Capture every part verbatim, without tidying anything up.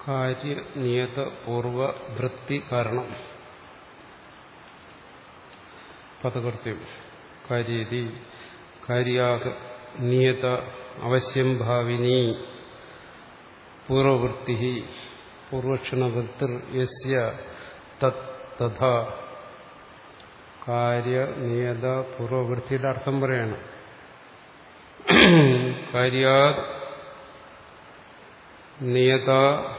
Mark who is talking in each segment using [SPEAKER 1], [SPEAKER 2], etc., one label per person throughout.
[SPEAKER 1] കാര്യ നിയത പൂർവ വൃത്തി കാരണം പദകൃത്യം കാര്യതി കാര്യാക നിയത അവശ്യം ഭാവിനി പൂർവവൃത്തി പൂർവക്ഷണവൃത്തിർ യസ്യ തത് തഥാ കാര്യ നിയത പൂർവവൃത്തിയുടെ അർത്ഥം പറയാണ്. കാര്യാ നിയത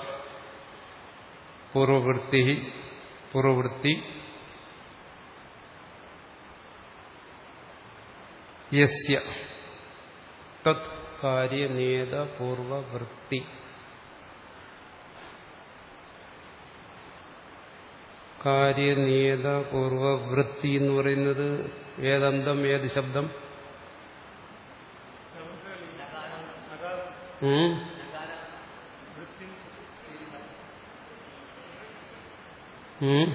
[SPEAKER 1] പൂർവവൃത്തി പൂർവവൃത്തി യസ്യ തത് കാര്യ നിയത പൂർവവൃത്തി. കാര്യനിയത പൂർവവൃത്തി എന്ന് പറയുന്നത് ഏതന്തം ഏത് ശബ്ദം? ഉം ഉം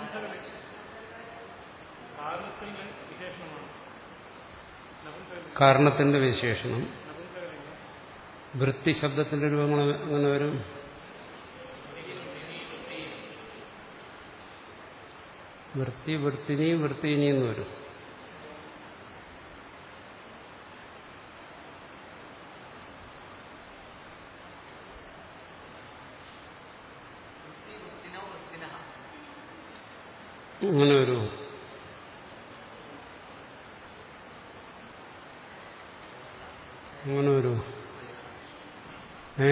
[SPEAKER 1] കാരണത്തിന്റെ വിശേഷണം. വൃത്തി ശബ്ദത്തിന്റെ രൂപങ്ങൾ എങ്ങനെ വരും? വൃത്തി വൃത്തിനി വൃത്തിനി എന്ന് വരും. അങ്ങനെ വരും. അങ്ങനെ വരും. ഏ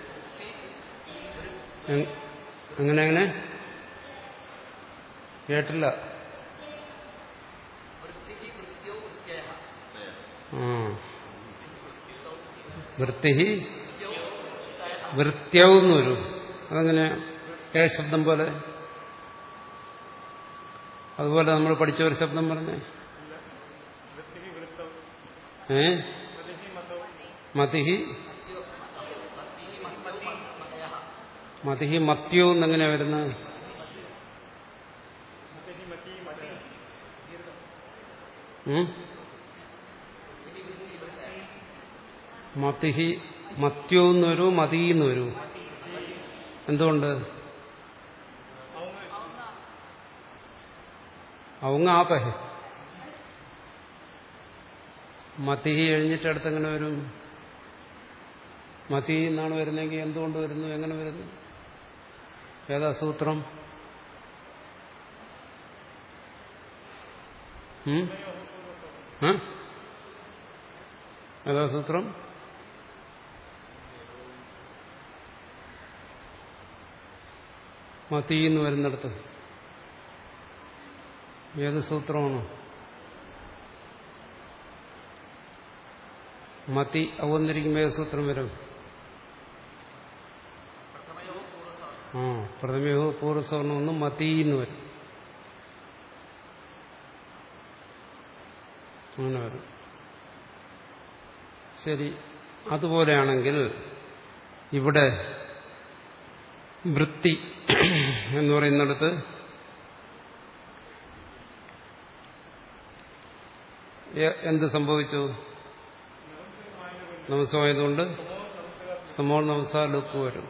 [SPEAKER 1] എങ്ങനെ എങ്ങനെ കേട്ടില്ല. ആ വൃത്തി വൃത്യവെന്ന് വരും. അതങ്ങനെ ഏ ശബ്ദം പോലെ. അതുപോലെ നമ്മൾ പഠിച്ച ഒരു ശബ്ദം പറഞ്ഞേ. ഏ മതിഹി മതിഹി മത്യോ എന്നെങ്ങനെയാ വരുന്നത്? മതിഹി മത്യോ എന്ന് വരൂ മതി എന്ന് വരൂ. എന്തുകൊണ്ട്? ഔങ്ങ ആപഹേ മതിഹി എഴുന്നിട്ട് അടുത്തെങ്ങനെ വരും? മതി എന്നാണ് വരുന്നെങ്കിൽ എന്തുകൊണ്ട് വരുന്നു? എങ്ങനെ വരുന്നു? ഏതാ സൂത്രം? ഏതാ സൂത്രം? മതി എന്ന് വരുന്നിടത്ത് ഏത് സൂത്രമാണ്? മതി അവന്നിരിക്കുമ്പോൾ ഏത് സൂത്രം വരും? ആ പ്രഥമയോ പൂർവ്വസവർണ്ണം മതി എന്ന് വരും. അങ്ങനെ വരും. ശരി, അതുപോലെയാണെങ്കിൽ ഇവിടെ വൃത്തി എന്ന് പറയുന്നിടത്ത് എന്ത് സംഭവിച്ചു? നമസ്സമായതുകൊണ്ട് സമോൾ നമസ ലുക്ക് വരും.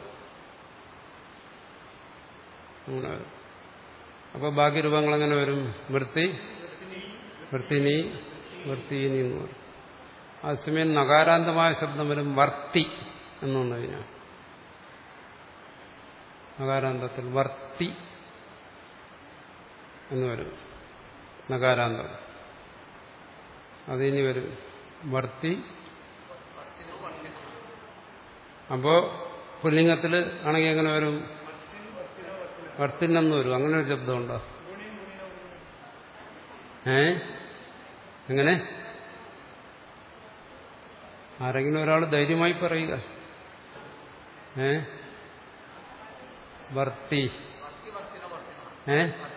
[SPEAKER 1] അങ്ങനെ വരും. അപ്പൊ ബാക്കി രൂപങ്ങൾ എങ്ങനെ വരും? വൃത്തി വൃത്തിനി വൃത്തിനി എന്ന് പറയും. അതേസമയം നകാരാന്തമായ ശബ്ദം വരും വർത്തി എന്ന് പറഞ്ഞു കഴിഞ്ഞാൽ. നകാരാന്തത്തിൽ വർത്തി എന്ന് വരും. നകാരാന്തം അതിനി വരും വർത്തി. അപ്പോ പുല്ലിംഗത്തിൽ ആണെങ്കിൽ എങ്ങനെ വരും? വർത്തിനെന്ന് വരും. അങ്ങനെ ഒരു ശബ്ദമുണ്ടോ? ഏ എങ്ങനെ? ആരെങ്കിലും ഒരാൾ ധൈര്യമായി പറയുക. ഏ വർത്തി ഏ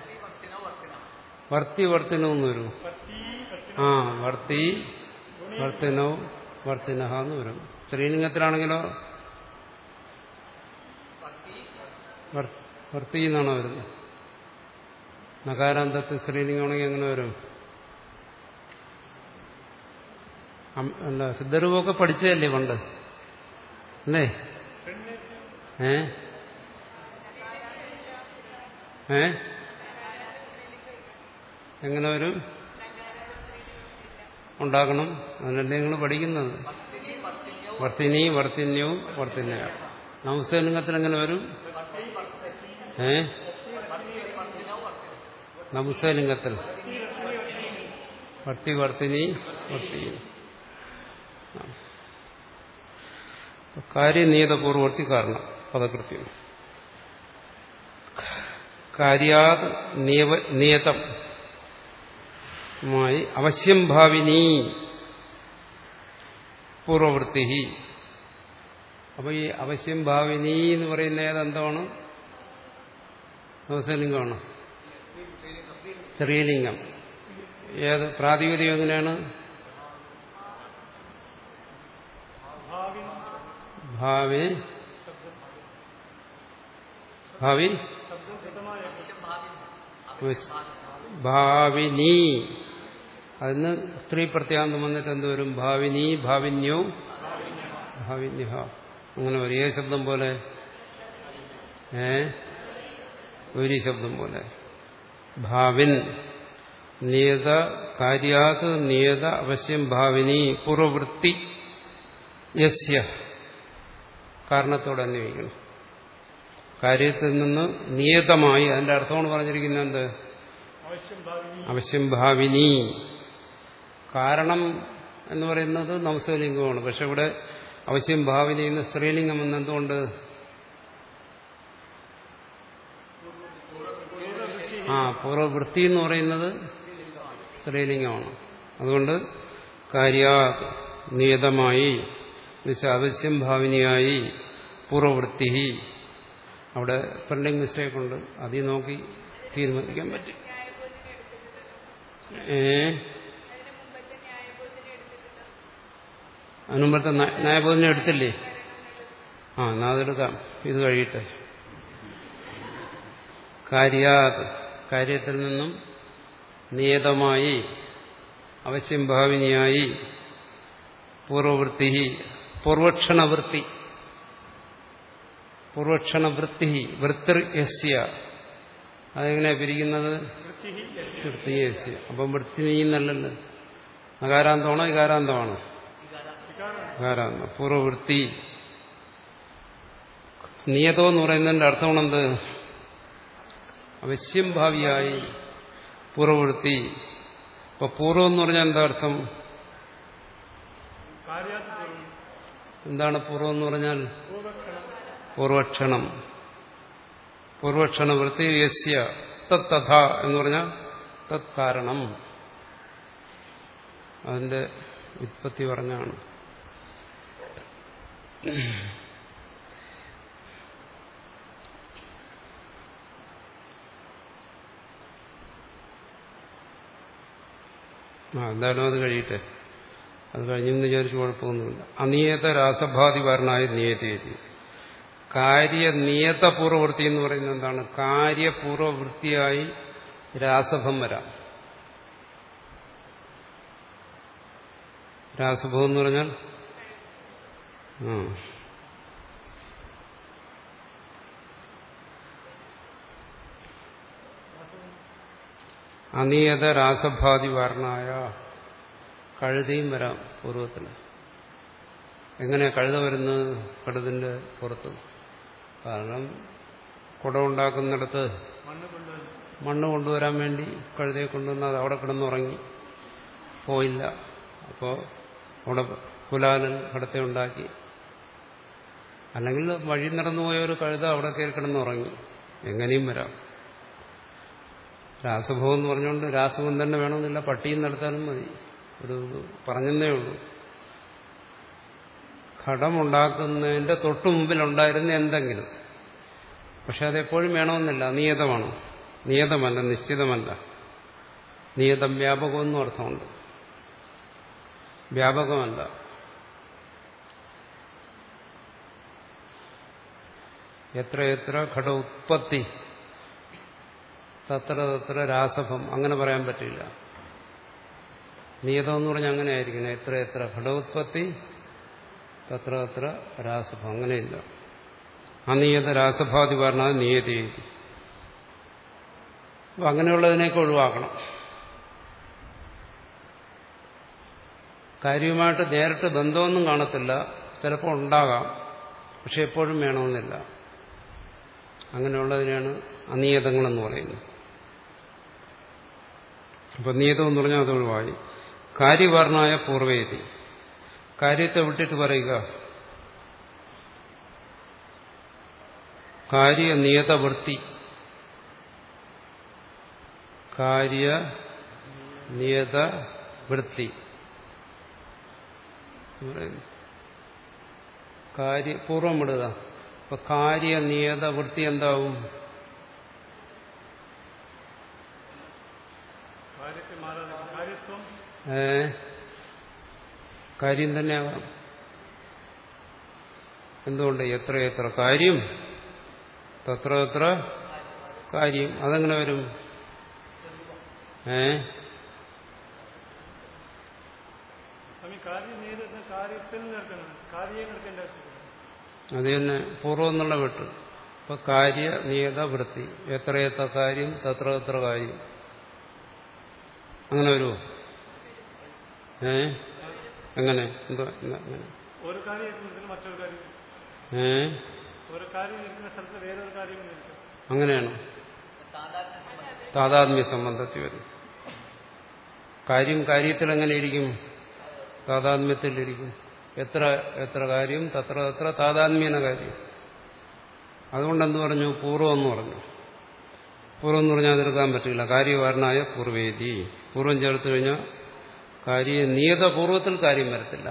[SPEAKER 1] വർത്തി വർത്തിനോന്ന് വരും. ആ വർത്തി വർത്തിനോ വർത്തിനഹ എന്ന് വരും. സ്ത്രീലിംഗത്തിലാണെങ്കിലോ വർത്തി എന്നാണോ വരുന്നത്? നകാരാന്തത്തിൽ സ്ത്രീലിംഗമാണെങ്കിൽ എങ്ങനെ വരും? അല്ല, സിദ്ധരൂപമൊക്കെ പഠിച്ചതല്ലേ പണ്ട് അല്ലേ? ഏ ഏ എങ്ങനെ വരും? ഉണ്ടാക്കണം. അതിനല്ലേ നിങ്ങൾ പഠിക്കുന്നത്. വർത്തിനി വർത്തിന്യവും വർത്തിന്യ. നപുംസകലിംഗത്തിൽ എങ്ങനെ വരും? ഏ നപുംസകലിംഗത്തിൽ വർത്തി വർത്തിനി വർത്തി. കാര്യനിയതപൂർവവർത്തി കാരണം പദകൃത്യം. കാര്യാത് നിയതം മായി അവശ്യം ഭാവിനി പൂർവവൃത്തി. അപ്പൊ ഈ അവശ്യം ഭാവിനി എന്ന് പറയുന്ന ഏതെന്താണ്? നപുംസകലിംഗമാണ്. സ്ത്രീലിംഗം. ഏത് പ്രാതിപതികം എങ്ങനെയാണ്? ഭാവി ഭാവി ഭാവിനി. അതിന് സ്ത്രീ പ്രത്യാന്തം വന്നിട്ട് എന്തുവരും? ഭാവിനി ഭാവിന്യോ ഭാവിന്യ. അങ്ങനെ ഒരേ ശബ്ദം പോലെ, ഏ ഒരു ശബ്ദം പോലെ. ഭാവിൻ നിയത കാര്യാത് നിയത അവശ്യം ഭാവിനി പൂർവവൃത്തി യസ്യ. കാരണത്തോടെ അന്വയിക്കണം. കാര്യത്തിൽ നിന്ന് നിയതമായി. അതിന്റെ അർത്ഥമാണ് പറഞ്ഞിരിക്കുന്നത് എന്ത്? അവശ്യം ഭാവിനി. കാരണം എന്ന് പറയുന്നത് നപുംസകലിംഗമാണ്. പക്ഷെ ഇവിടെ അവശ്യം ഭാവിനി എന്ന് സ്ത്രീലിംഗം എന്നെന്തുകൊണ്ട്? ആ പൂർവവൃത്തി എന്ന് പറയുന്നത് സ്ത്രീലിംഗമാണ്. അതുകൊണ്ട് കാര്യാ നിയതമായി അവശ്യം ഭാവിനിയായി പൂർവവൃത്തി. അവിടെ സ്പെല്ലിംഗ് മിസ്റ്റേക്ക് ഉണ്ട്. അതിൽ നോക്കി തീരുമാനിക്കാൻ പറ്റും. ഏ അതിനുമ്പത്തെ ന്യായബോധന എടുത്തില്ലേ? ആ എന്നാ അതെടുക്കാം. ഇത് കഴിയട്ടെ. കാര്യാത് കാര്യത്തിൽ നിന്നും നിയതമായി അവശ്യം ഭാവിനിയായി പൂർവവൃത്തി പൂർവക്ഷണവൃത്തി പൂർവക്ഷണവൃത്തി വൃത്തിർ യസ്യ. അതെങ്ങനെയാ പിരിക്കുന്നത്? വൃത്തി യസ്യ. അപ്പം വൃത്തിനി എന്നല്ലല്ലോ. അകാരാന്തമാണോ ഇകാരാന്തമാണോ? ഇകാരാന്തം. പൂർവവൃത്തി. നിയതം എന്ന് പറയുന്നതിന്റെ അർത്ഥമാണെന്ത്? അവശ്യം ഭാവിയായി പൂർവവൃത്തി. ഇപ്പൊ പൂർവം എന്ന് പറഞ്ഞാൽ എന്താ അർത്ഥം? എന്താണ് പൂർവം എന്ന് പറഞ്ഞാൽ? പൂർവക്ഷണം. പൂർവക്ഷണ വൃത്തി യസ്യ തത്തഥ എന്ന് പറഞ്ഞാൽ തത് കാരണം. അതിന്റെ ഉത്പത്തി പറഞ്ഞാണ്. ആ എന്തായാലും അത് കഴിയട്ടെ. അത് കഴിഞ്ഞെന്ന് വിചാരിച്ച് കുഴപ്പമൊന്നുമില്ല. അനിയത രാസഭാതി വർണ്ണായ നിയതേതി. കാര്യനിയതപൂർവവൃത്തി എന്ന് പറയുന്നത് എന്താണ്? കാര്യപൂർവവൃത്തിയായി രാസഭം വരാം. രാസഭം എന്ന് പറഞ്ഞാൽ ആ അനിയത രാസഭാതി വർണ്ണായ. കഴുതയും വരാം പൂർവ്വത്തിന്. എങ്ങനെയാ കഴുത വരുന്നത്? കഴുതിന്റെ പുറത്ത്. കാരണം കുടമുണ്ടാക്കുന്നിടത്ത് മണ്ണ് കൊണ്ടുവരാൻ വേണ്ടി കഴുതയെ കൊണ്ടുവന്ന് അത് അവിടെ കിടന്നുറങ്ങി പോയില്ല. അപ്പോൾ അവിടെ കുലാലൻ കടത്തെ ഉണ്ടാക്കി. അല്ലെങ്കിൽ വഴി നടന്നുപോയ ഒരു കഴുത അവിടെ കയറി കിടന്നുറങ്ങി. എങ്ങനെയും വരാം. രാസഭവം എന്ന് പറഞ്ഞുകൊണ്ട് രാസഭവം തന്നെ വേണമെന്നില്ല. പട്ടിയും നടത്താനും മതി. ഒരു പറഞ്ഞതേ ഉള്ളൂ. ഘടമുണ്ടാക്കുന്നതിന്റെ തൊട്ടു മുമ്പിലുണ്ടായിരുന്ന എന്തെങ്കിലും. പക്ഷെ അതെപ്പോഴും വേണമെന്നില്ല. നിയതമാണ്. നിയതമല്ല, നിശ്ചിതമല്ല. നിയതം വ്യാപകമെന്നും അർത്ഥമുണ്ട്. വ്യാപകമല്ല. എത്ര എത്ര ഘട ഉത്പത്തി തത്ര തത്ര രാസഭം അങ്ങനെ പറയാൻ പറ്റില്ല. നിയതം എന്ന് പറഞ്ഞാൽ അങ്ങനെ ആയിരിക്കണം. എത്ര എത്ര ഘടോത്പത്തി തത്ര തത്ര രാസഭം. അങ്ങനെയില്ല. അനിയത രാസഭാതി പറഞ്ഞാൽ നിയതി. അപ്പം അങ്ങനെയുള്ളതിനെയൊക്കെ ഒഴിവാക്കണം. കാര്യവുമായിട്ട് നേരിട്ട് ബന്ധമൊന്നും കാണത്തില്ല, ചിലപ്പോൾ ഉണ്ടാകാം, പക്ഷെ എപ്പോഴും വേണമെന്നില്ല. അങ്ങനെയുള്ളതിനാണ് അനിയതങ്ങളെന്ന് പറയുന്നത്. അപ്പം നിയതം എന്ന് പറഞ്ഞാൽ അത് ഒഴിവായി. കാര്യവാർണായ പൂർവേതി, കാര്യത്തെ വിട്ടിട്ട് പറയുക. കാര്യ നിയതവൃത്തി, കാര്യ നിയതവൃത്തി കാര്യ പൂർവം വിടുക. അപ്പൊ കാര്യ നിയതവൃത്തി എന്താവും? ഏ കാര്യം തന്നെയാകാം. എന്തുകൊണ്ട്? എത്ര എത്ര കാര്യം തത്ര എത്ര കാര്യം. അതെങ്ങനെ വരും? ഏ അത് തന്നെ പൂർവ്വം എന്നുള്ള വിട്ട്. ഇപ്പൊ കാര്യ നിയത വൃത്തി, എത്രയെത്ര കാര്യം തത്ര എത്ര കാര്യം, അങ്ങനെ വരുമോ? ഏ എങ്ങനെ? എന്തോ അങ്ങനെ ഏ അങ്ങനെയാണോ? താദാത്മ്യ സംബന്ധത്തിൽ വരും. കാര്യം കാര്യത്തിൽ എങ്ങനെ ഇരിക്കും? താദാത്മ്യത്തിലിരിക്കും. എത്ര എത്ര കാര്യം തത്ര തത്ര താദാത്മ്യേന കാര്യം. അതുകൊണ്ടെന്ത് പറഞ്ഞു? പൂർവ്വം എന്ന് പറഞ്ഞു. പൂർവ്വം എന്ന് പറഞ്ഞാൽ അതെടുക്കാൻ പറ്റില്ല. കാര്യവാരനായ പൂർവേദി, പൂർവ്വം ചേർത്ത് കഴിഞ്ഞാൽ കാര്യ നിയത പൂർവ്വത്തിൽ കാര്യം വരത്തില്ല.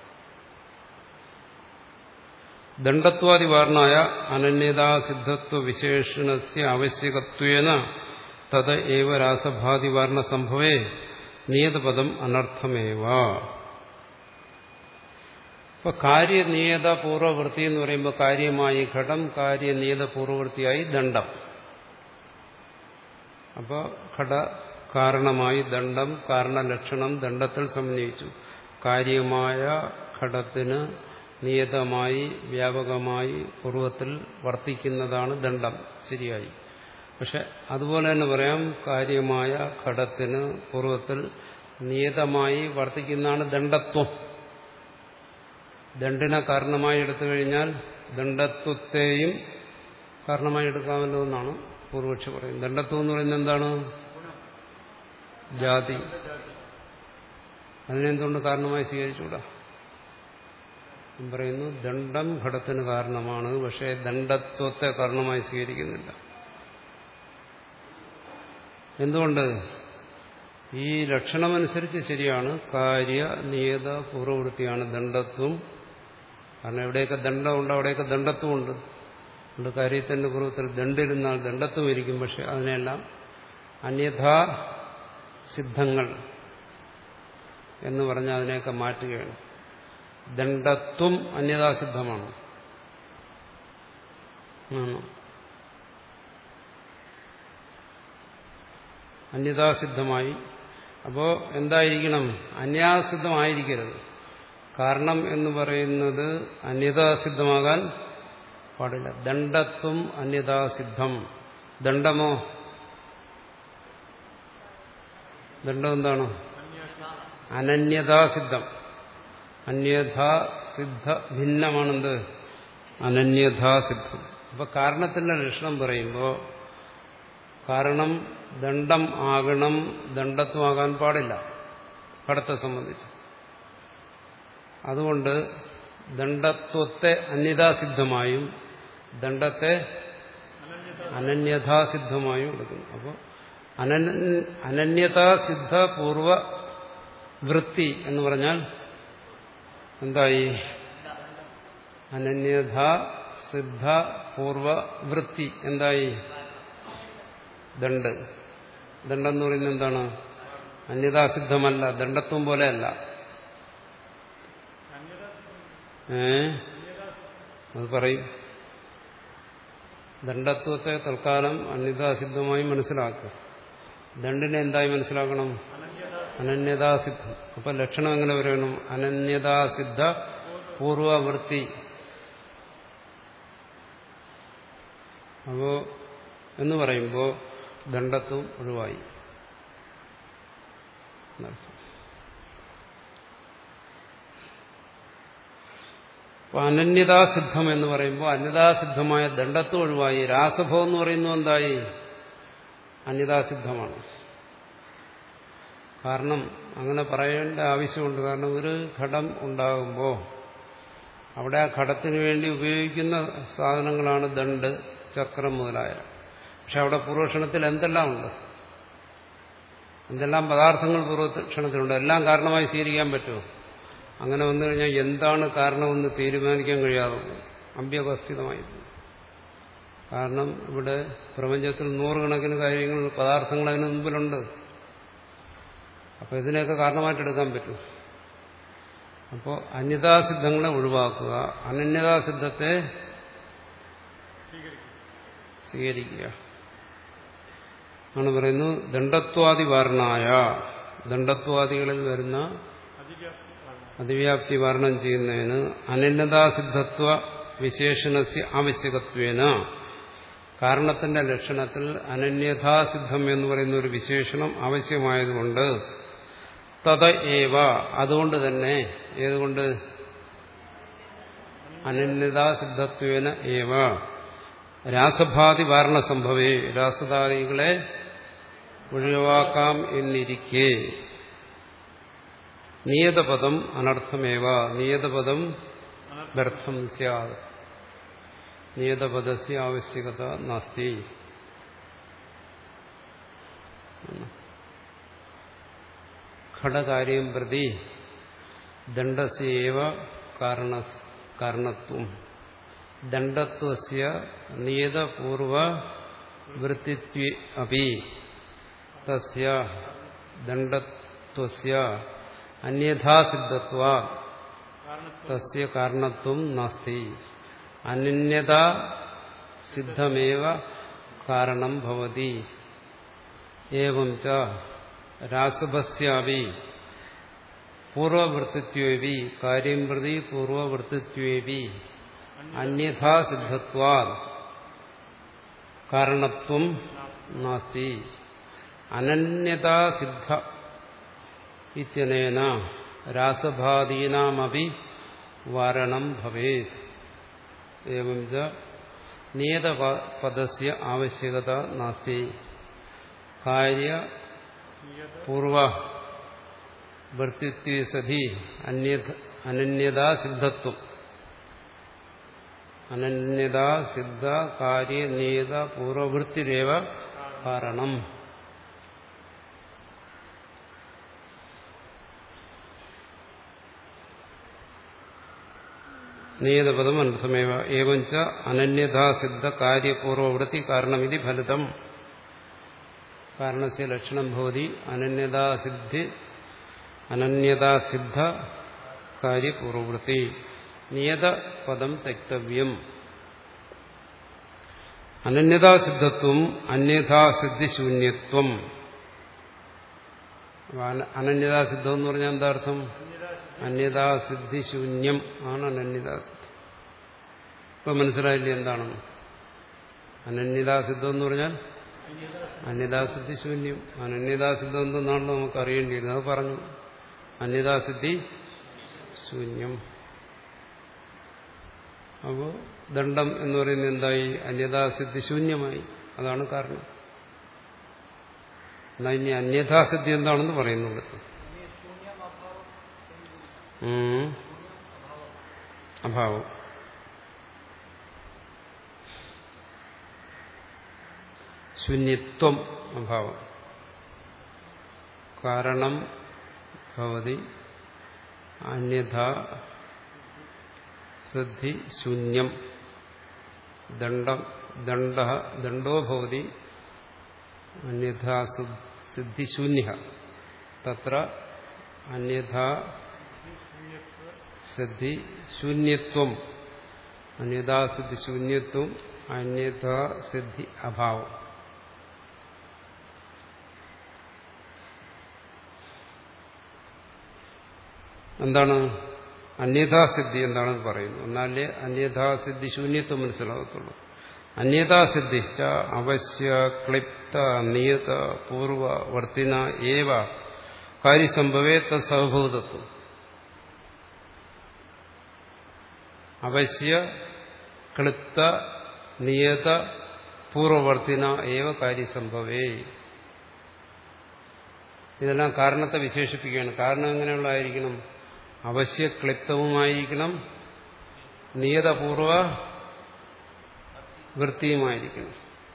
[SPEAKER 1] ദണ്ഡത്വാദിവാർണായ അനന്യതാസിദ്ധത്വ വിശേഷണസ്യ ആവശ്യകത്വേന തത് ഏവ രാസഭാതിവാർണ സംഭവേ നിയതപദം അനർത്ഥമേവ. ഇപ്പൊ കാര്യനിയത പൂർവവൃത്തി എന്ന് പറയുമ്പോൾ കാര്യമായി ഘടം, കാര്യനിയത പൂർവവൃത്തിയായി ദണ്ഡം. അപ്പോൾ ഘട കാരണമായി ദണ്ഡം, കാരണലക്ഷണം ദണ്ഡത്തിൽ സമന്വയിച്ചു. കാര്യമായ ഘടത്തിന് നിയതമായി വ്യാപകമായി പൂർവത്തിൽ വർത്തിക്കുന്നതാണ് ദണ്ഡം. ശരിയായി. പക്ഷെ അതുപോലെ തന്നെ പറയാം, കാര്യമായ ഘടത്തിന് പൂർവത്തിൽ നിയതമായി വർത്തിക്കുന്നതാണ് ദണ്ഡത്വം. ദണ്ഡിനെ കാരണമായി എടുത്തു കഴിഞ്ഞാൽ ദണ്ഡത്വത്തെയും കാരണമായി എടുക്കാമല്ലോ എന്നാണ് പൂർവക്ഷി പറയുന്നത്. ദണ്ഡത്വം എന്ന് പറയുന്നത് എന്താണ്? ജാതി. അതിനെന്തുകൊണ്ട് കാരണമായി സ്വീകരിച്ചുകൂടാ? പറയുന്നു ദണ്ഡം ഘടത്തിന് കാരണമാണ്, പക്ഷേ ദണ്ഡത്വത്തെ കാരണമായി സ്വീകരിക്കുന്നില്ല. എന്തുകൊണ്ട്? ഈ ലക്ഷണമനുസരിച്ച് ശരിയാണ്, കാര്യ നിയത പൂർവവൃത്തിയാണ് ദണ്ഡത്വം. കാരണം എവിടെയൊക്കെ ദണ്ഡമുണ്ട് അവിടെയൊക്കെ ദണ്ഡത്വമുണ്ട്. അതുകൊണ്ട് കാര്യത്തിന്റെ പൂർവ്വത്തിൽ ദണ്ഡിരുന്നാൽ ദണ്ഡത്വം ഇരിക്കും. പക്ഷെ അതിനെല്ലാം അന്യഥാ സിദ്ധങ്ങൾ എന്ന് പറഞ്ഞാൽ അതിനെയൊക്കെ മാറ്റുകയാണ്. ദണ്ഡത്വം അന്യഥാസിദ്ധമാണ്. അന്യഥാസിദ്ധമായി. അപ്പോ എന്തായിരിക്കണം? അന്യാസിദ്ധമായിരിക്കരുത്. കാരണം എന്ന് പറയുന്നത് അന്യഥാസിദ്ധമാകാൻ പാടില്ല. ദണ്ഡത്വം അന്യഥാസിദ്ധം. ദണ്ഡമോ? ദണ്ഡം എന്താണ്? അനന്യഥാസിദ്ധം. അന്യഥാസിദ്ധ ഭിന്നമാണെന്ത്? അനന്യഥാസിദ്ധം. അപ്പൊ കാരണത്തിന്റെ ലക്ഷണം പറയുമ്പോൾ കാരണം ദണ്ഡം ആകണം, ദണ്ഡത്വമാകാൻ പാടില്ല ഘടത്തെ സംബന്ധിച്ച്. അതുകൊണ്ട് ദണ്ഡത്വത്തെ അന്യഥാസിദ്ധമായും ദണ്ഡത്തെ അനന്യഥാസിദ്ധമായും എടുക്കുന്നു. അപ്പോൾ അനന്യതാസിദ്ധ പൂർവ വൃത്തി എന്ന് പറഞ്ഞാൽ എന്തായി? അനന്യഥാ സിദ്ധ പൂർവ വൃത്തി എന്തായി? ദണ്ഡ്. ദണ്ഡം എന്ന് പറയുന്നത് എന്താണ്? അന്യഥാസിദ്ധമല്ല, ദണ്ഡത്വം പോലെയല്ല. ഏ അത് പറയും. ദണ്ഡത്വത്തെ തൽക്കാലം അന്യഥാസിദ്ധമായി മനസ്സിലാക്കുക. ദണ്ഡിനെ എന്തായി മനസ്സിലാക്കണം? അനന്യതാസിദ്ധം. അപ്പൊ ലക്ഷണം എങ്ങനെ പറയണം? അനന്യതാസിദ്ധ പൂർവവൃത്തി. അപ്പോ എന്ന് പറയുമ്പോൾ ദണ്ഡത്വം ഒഴിവായി. അപ്പൊ അനന്യതാസിദ്ധം എന്ന് പറയുമ്പോൾ അന്യതാസിദ്ധമായ ദണ്ഡത്വം ഒഴിവായി. രാസഭവം എന്ന് പറയുന്നത് എന്തായി? അന്യതാസിദ്ധമാണ്. കാരണം അങ്ങനെ പറയേണ്ട ആവശ്യമുണ്ട്. കാരണം ഒരു ഘടം ഉണ്ടാകുമ്പോൾ അവിടെ ആ ഘടത്തിന് വേണ്ടി ഉപയോഗിക്കുന്ന സാധനങ്ങളാണ് ദണ്ഡ്, ചക്രം മുതലായ. പക്ഷെ അവിടെ പൂർവക്ഷണത്തിൽ എന്തെല്ലാം ഉണ്ട്, എന്തെല്ലാം പദാർത്ഥങ്ങൾ പൂർവക്ഷണത്തിലുണ്ട്, എല്ലാം കാരണമായി സ്വീകരിക്കാൻ പറ്റുമോ? അങ്ങനെ വന്നു കഴിഞ്ഞാൽ എന്താണ് കാരണമെന്ന് തീരുമാനിക്കാൻ കഴിയാതെ അഭ്യവസ്ഥിതമായി. കാരണം ഇവിടെ പ്രപഞ്ചത്തിൽ നൂറുകണക്കിന് കാര്യങ്ങൾ, പദാർത്ഥങ്ങൾ അതിന് മുമ്പിലുണ്ട്. അപ്പൊ ഇതിനെയൊക്കെ കാരണമായിട്ടെടുക്കാൻ പറ്റും. അപ്പോൾ അന്യതാസിദ്ധങ്ങളെ ഒഴിവാക്കുക, അനന്യതാസിദ്ധത്തെ സ്വീകരിക്കുക ആണ് പറയുന്നു. ദണ്ഡത്വാദി വാരണായ, ദണ്ഡത്വാദികളിൽ വരുന്ന അതിവ്യാപ്തി വാരണം ചെയ്യുന്നതിന് അനന്യതാസിദ്ധത്വ വിശേഷണസ്യ ആവശ്യകത്വേന, കാരണത്തിന്റെ ലക്ഷണത്തിൽ അനന്യതാസിദ്ധം എന്ന് പറയുന്ന ഒരു വിശേഷണം ആവശ്യമായതുകൊണ്ട് തത ഏവ, അതുകൊണ്ട് തന്നെ, ഏതുകൊണ്ട്? അനന്യതാസിദ്ധത്വേന ഏവ രാസഭാതി വാരണ സംഭവേ, രാസധാരികളെ ഒഴിവാക്കാം എന്നിരിക്കെ നിയതപദം അനർത്ഥമേവ, നിയതപദം വ്യർത്ഥം സ്യാത്, നിയതപദസ്യ ആവശ്യകത നാസ്തി. ഘടകാര്യം പ്രതി ദണ്ഡസ്യേവ കാരണത്വം, ദണ്ഡത്വസ്യ നിയതപൂർവവൃത്തിത്വേ അപി തസ്യ ദണ്ഡത്വസ്യ അന്യഥാസിദ്ധത്വാ തസ്യ കാരണത്വം നാസ്തി. അനന്യതാ സിദ്ധമേവ കാരണം ഭവതി. ഏവം ച രാസഭസ്യാപി പൂർവവൃത്തിത്വേപി കാര്യം പ്രതി പൂർവവൃത്തിത്വേപി അന്യഥാസിദ്ധത്വാ കാരണത്വം നാസ്തി. അനന്യതാസിദ്ധ ഇത്യനേന രാസഭാദീനാമപി വാരണം ഭവേത്. ഏവം ച നിയതപദസ്യ ആവശ്യകത നാസ്തി. കാര്യ പൂർവവൃത്തിത്വേ സതി അനന്യതാസിദ്ധത്വം, അനന്യതാസിദ്ധ കാര്യ നിയത പൂർവവൃത്തിരേവ കാരണം. നിയതപദം അനർത്ഥമേവ. ഏവം ച അനന്യതാസിദ്ധ കാര്യപൂർവവൃത്തി കാരണമിതി ഫലിതം. കാരണസ്യ ലക്ഷണം ഭവതി അനന്യതാസിദ്ധി അനന്യതാസിദ്ധ കാര്യപൂർവവൃത്തി. നിയതപദം തെക്തവ്യം. അനന്യതാസിദ്ധത്വം അന്യഥാസിദ്ധിശൂന്യത്വം. അനന്യതാസിദ്ധം എന്ന് പറഞ്ഞാൽ എന്താ അർത്ഥം? അന്യതാസിദ്ധിശൂന്യം ആണ് അനന്യതാസിദ്ധം. ഇപ്പൊ മനസ്സിലായില്ലേ എന്താണെന്ന്? അനന്യതാസിദ്ധം എന്ന് പറഞ്ഞാൽ അന്യതാസിദ്ധി ശൂന്യം. അനന്യതാസിദ്ധം എന്തെന്നാണെന്ന് നമുക്ക് അറിയേണ്ടിയിരുന്നു, അത് പറഞ്ഞു. അന്യതാസിദ്ധി ശൂന്യം. അപ്പോൾ ദണ്ഡം എന്ന് പറയുന്നത് എന്തായി? അന്യതാസിദ്ധി ശൂന്യമായി. അതാണ് കാരണം. എന്നാൽ ഇനി അന്യഥാസിദ്ധി എന്താണെന്ന് പറയുന്നുണ്ട്. അഭാവം. ശൂന്യത്വം അഭാവം. കാരണം ഭവതി അന്യഥാ സിദ്ധി ശൂന്യം. ദണ്ഡം ദണ്ഡ ദണ്ഡോ ഭവതി അന്യഥാ സിദ്ധി ശൂന്യ. തത്ര അന്യഥാ സിദ്ധി ശൂന്യത്വം, അന്യഥാ സിദ്ധി ശൂന്യത്വം, അന്യഥാ സിദ്ധി അഭാവം. എന്താണ് അന്യഥാസിദ്ധി? എന്താണെന്ന് പറയുന്നു. എന്നാലേ അന്യഥാസിദ്ധി ശൂന്യത്വം മനസ്സിലാകത്തുള്ളൂ. അന്യതാസിദ്ധിശ്ച അവശ്യ ക്ലിപ്ത നിയത പൂർവവർത്തിന ഏവ കാര്യസംഭവേ തത്സഹഭൂതത്വം. അവശ്യ ക്ലിപ്ത നിയത പൂർവവർത്തിന ഏവ കാര്യസംഭവേ. ഇതെല്ലാം കാരണത്തെ വിശേഷിപ്പിക്കുകയാണ്. കാരണം എങ്ങനെയുള്ളതായിരിക്കണം? അവശ്യ ക്ലിപ്തവുമായിരിക്കണം, നിയതപൂർവ വൃത്തിയുമായിരിക്കണം.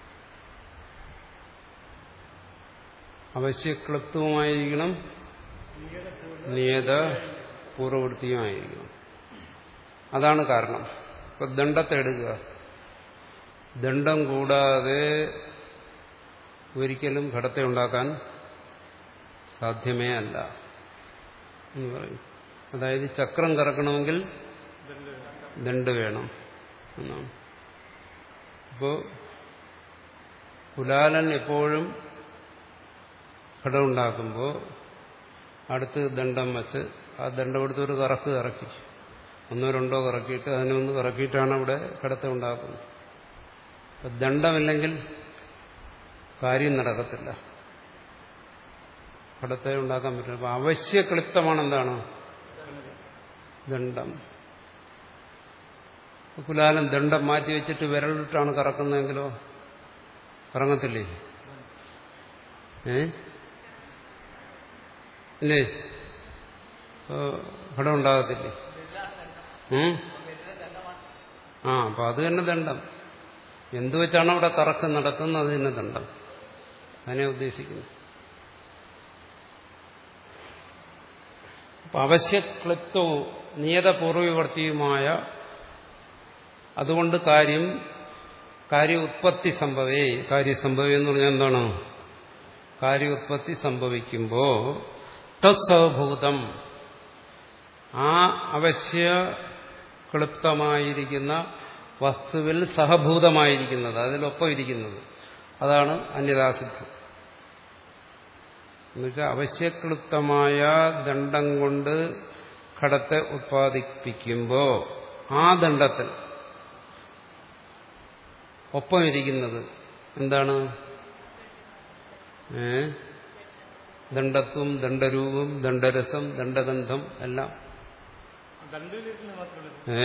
[SPEAKER 1] അവശ്യക്ലിപ്തവുമായിരിക്കണം, നിയത പൂർവവൃത്തിയുമായിരിക്കണം. അതാണ് കാരണം. ഇപ്പൊ ദണ്ഡത്തെ എടുക്കുക. ദണ്ഡം കൂടാതെ ഒരിക്കലും ഘടത്തെ ഉണ്ടാക്കാൻ സാധ്യമേ അല്ല എന്ന് പറയും. അതായത് ചക്രം കറക്കണമെങ്കിൽ ദണ്ഡ് വേണം എന്നാണ്. അപ്പോ കുലാലൻ എപ്പോഴും ഘടമുണ്ടാക്കുമ്പോൾ അടുത്ത് ദണ്ഡം വച്ച് ആ ദണ്ഡം എടുത്ത് ഒരു കറക്ക് കറക്കി, ഒന്നോ രണ്ടോ കറക്കിയിട്ട് അതിനൊന്ന് കറക്കിയിട്ടാണ് അവിടെ ഘടത്തെ ഉണ്ടാക്കുന്നത്. അപ്പം ദണ്ഡമില്ലെങ്കിൽ കാര്യം നടക്കത്തില്ല, ഘടത്തെ ഉണ്ടാക്കാൻ പറ്റില്ല. അപ്പം അവശ്യക്ലിപ്തമാണ് എന്താണ്? ദണ്ഡം. കുലാലൻ ദണ്ഡം മാറ്റി വെച്ചിട്ട് വിരലിട്ടാണ് കറക്കുന്നതെങ്കിലോ കറങ്ങത്തില്ലേ? ഏ ഇല്ലേ? ഘടം ഉണ്ടാകത്തില്ലേ? ആ അപ്പൊ അത് തന്നെ ദണ്ഡം. എന്തു വെച്ചാണ് അവിടെ കറക്ക് നടക്കുന്നത് അത് തന്നെ ദണ്ഡം. അതിനെ ഉദ്ദേശിക്കുന്നു. അപ്പൊ അവശ്യക്ലിപ്തവും നിയതപൂർവവർത്തിയുമായ അതുകൊണ്ട് കാര്യം കാര്യ ഉത്പത്തി സംഭവേ. കാര്യസംഭവം എന്ന് പറഞ്ഞാൽ എന്താണ്? കാര്യ ഉത്പത്തി സംഭവിക്കുമ്പോ തത്സഹഭൂതം, ആ അവശ്യ ക്ലിപ്തമായിരിക്കുന്ന വസ്തുവിൽ സഹഭൂതമായിരിക്കുന്നത്, അതിലൊപ്പം ഇരിക്കുന്നത്, അതാണ് അന്യതാസിദ്ധം. എന്നുവെച്ചാൽ അവശ്യക്ലിപ്തമായ ദണ്ഡം കൊണ്ട് ഘടത്തെ ഉത്പാദിപ്പിക്കുമ്പോ ആ ദണ്ഡത്തിൽ ഒപ്പം ഇരിക്കുന്നത് എന്താണ്? ഏ ദണ്ഡത്വം, ദണ്ഡരൂപം, ദണ്ഡരസം, ദണ്ഡഗന്ധം എല്ലാം. ഏ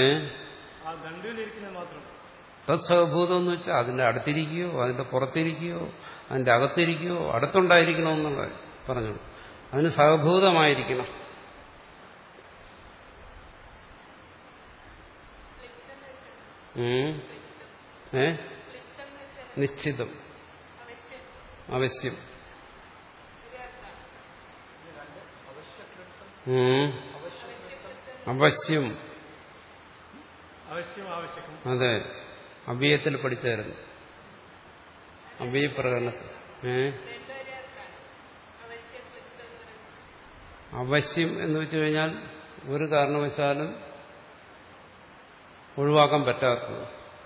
[SPEAKER 1] തത്സഹഭൂതം എന്ന് വെച്ചാൽ അതിന്റെ അടുത്തിരിക്കുകയോ അതിന്റെ പുറത്തിരിക്കുകയോ അതിന്റെ അകത്തിരിക്കുകയോ അടുത്തുണ്ടായിരിക്കണമെന്നുള്ള പറഞ്ഞു. അതിന് സഹഭൂതമായിരിക്കണം. ഏ നിശ്ചിതം, അവശ്യം. അവശ്യം, അതെ, അവ്യയത്തിൽ പഠിച്ചായിരുന്നു. അവ്യയപ്രകരണത്തിൽ ഏ അവശ്യം എന്ന് വെച്ചു കഴിഞ്ഞാൽ ഒരു കാരണവശാലും ഒഴിവാക്കാൻ പറ്റാത്തത്.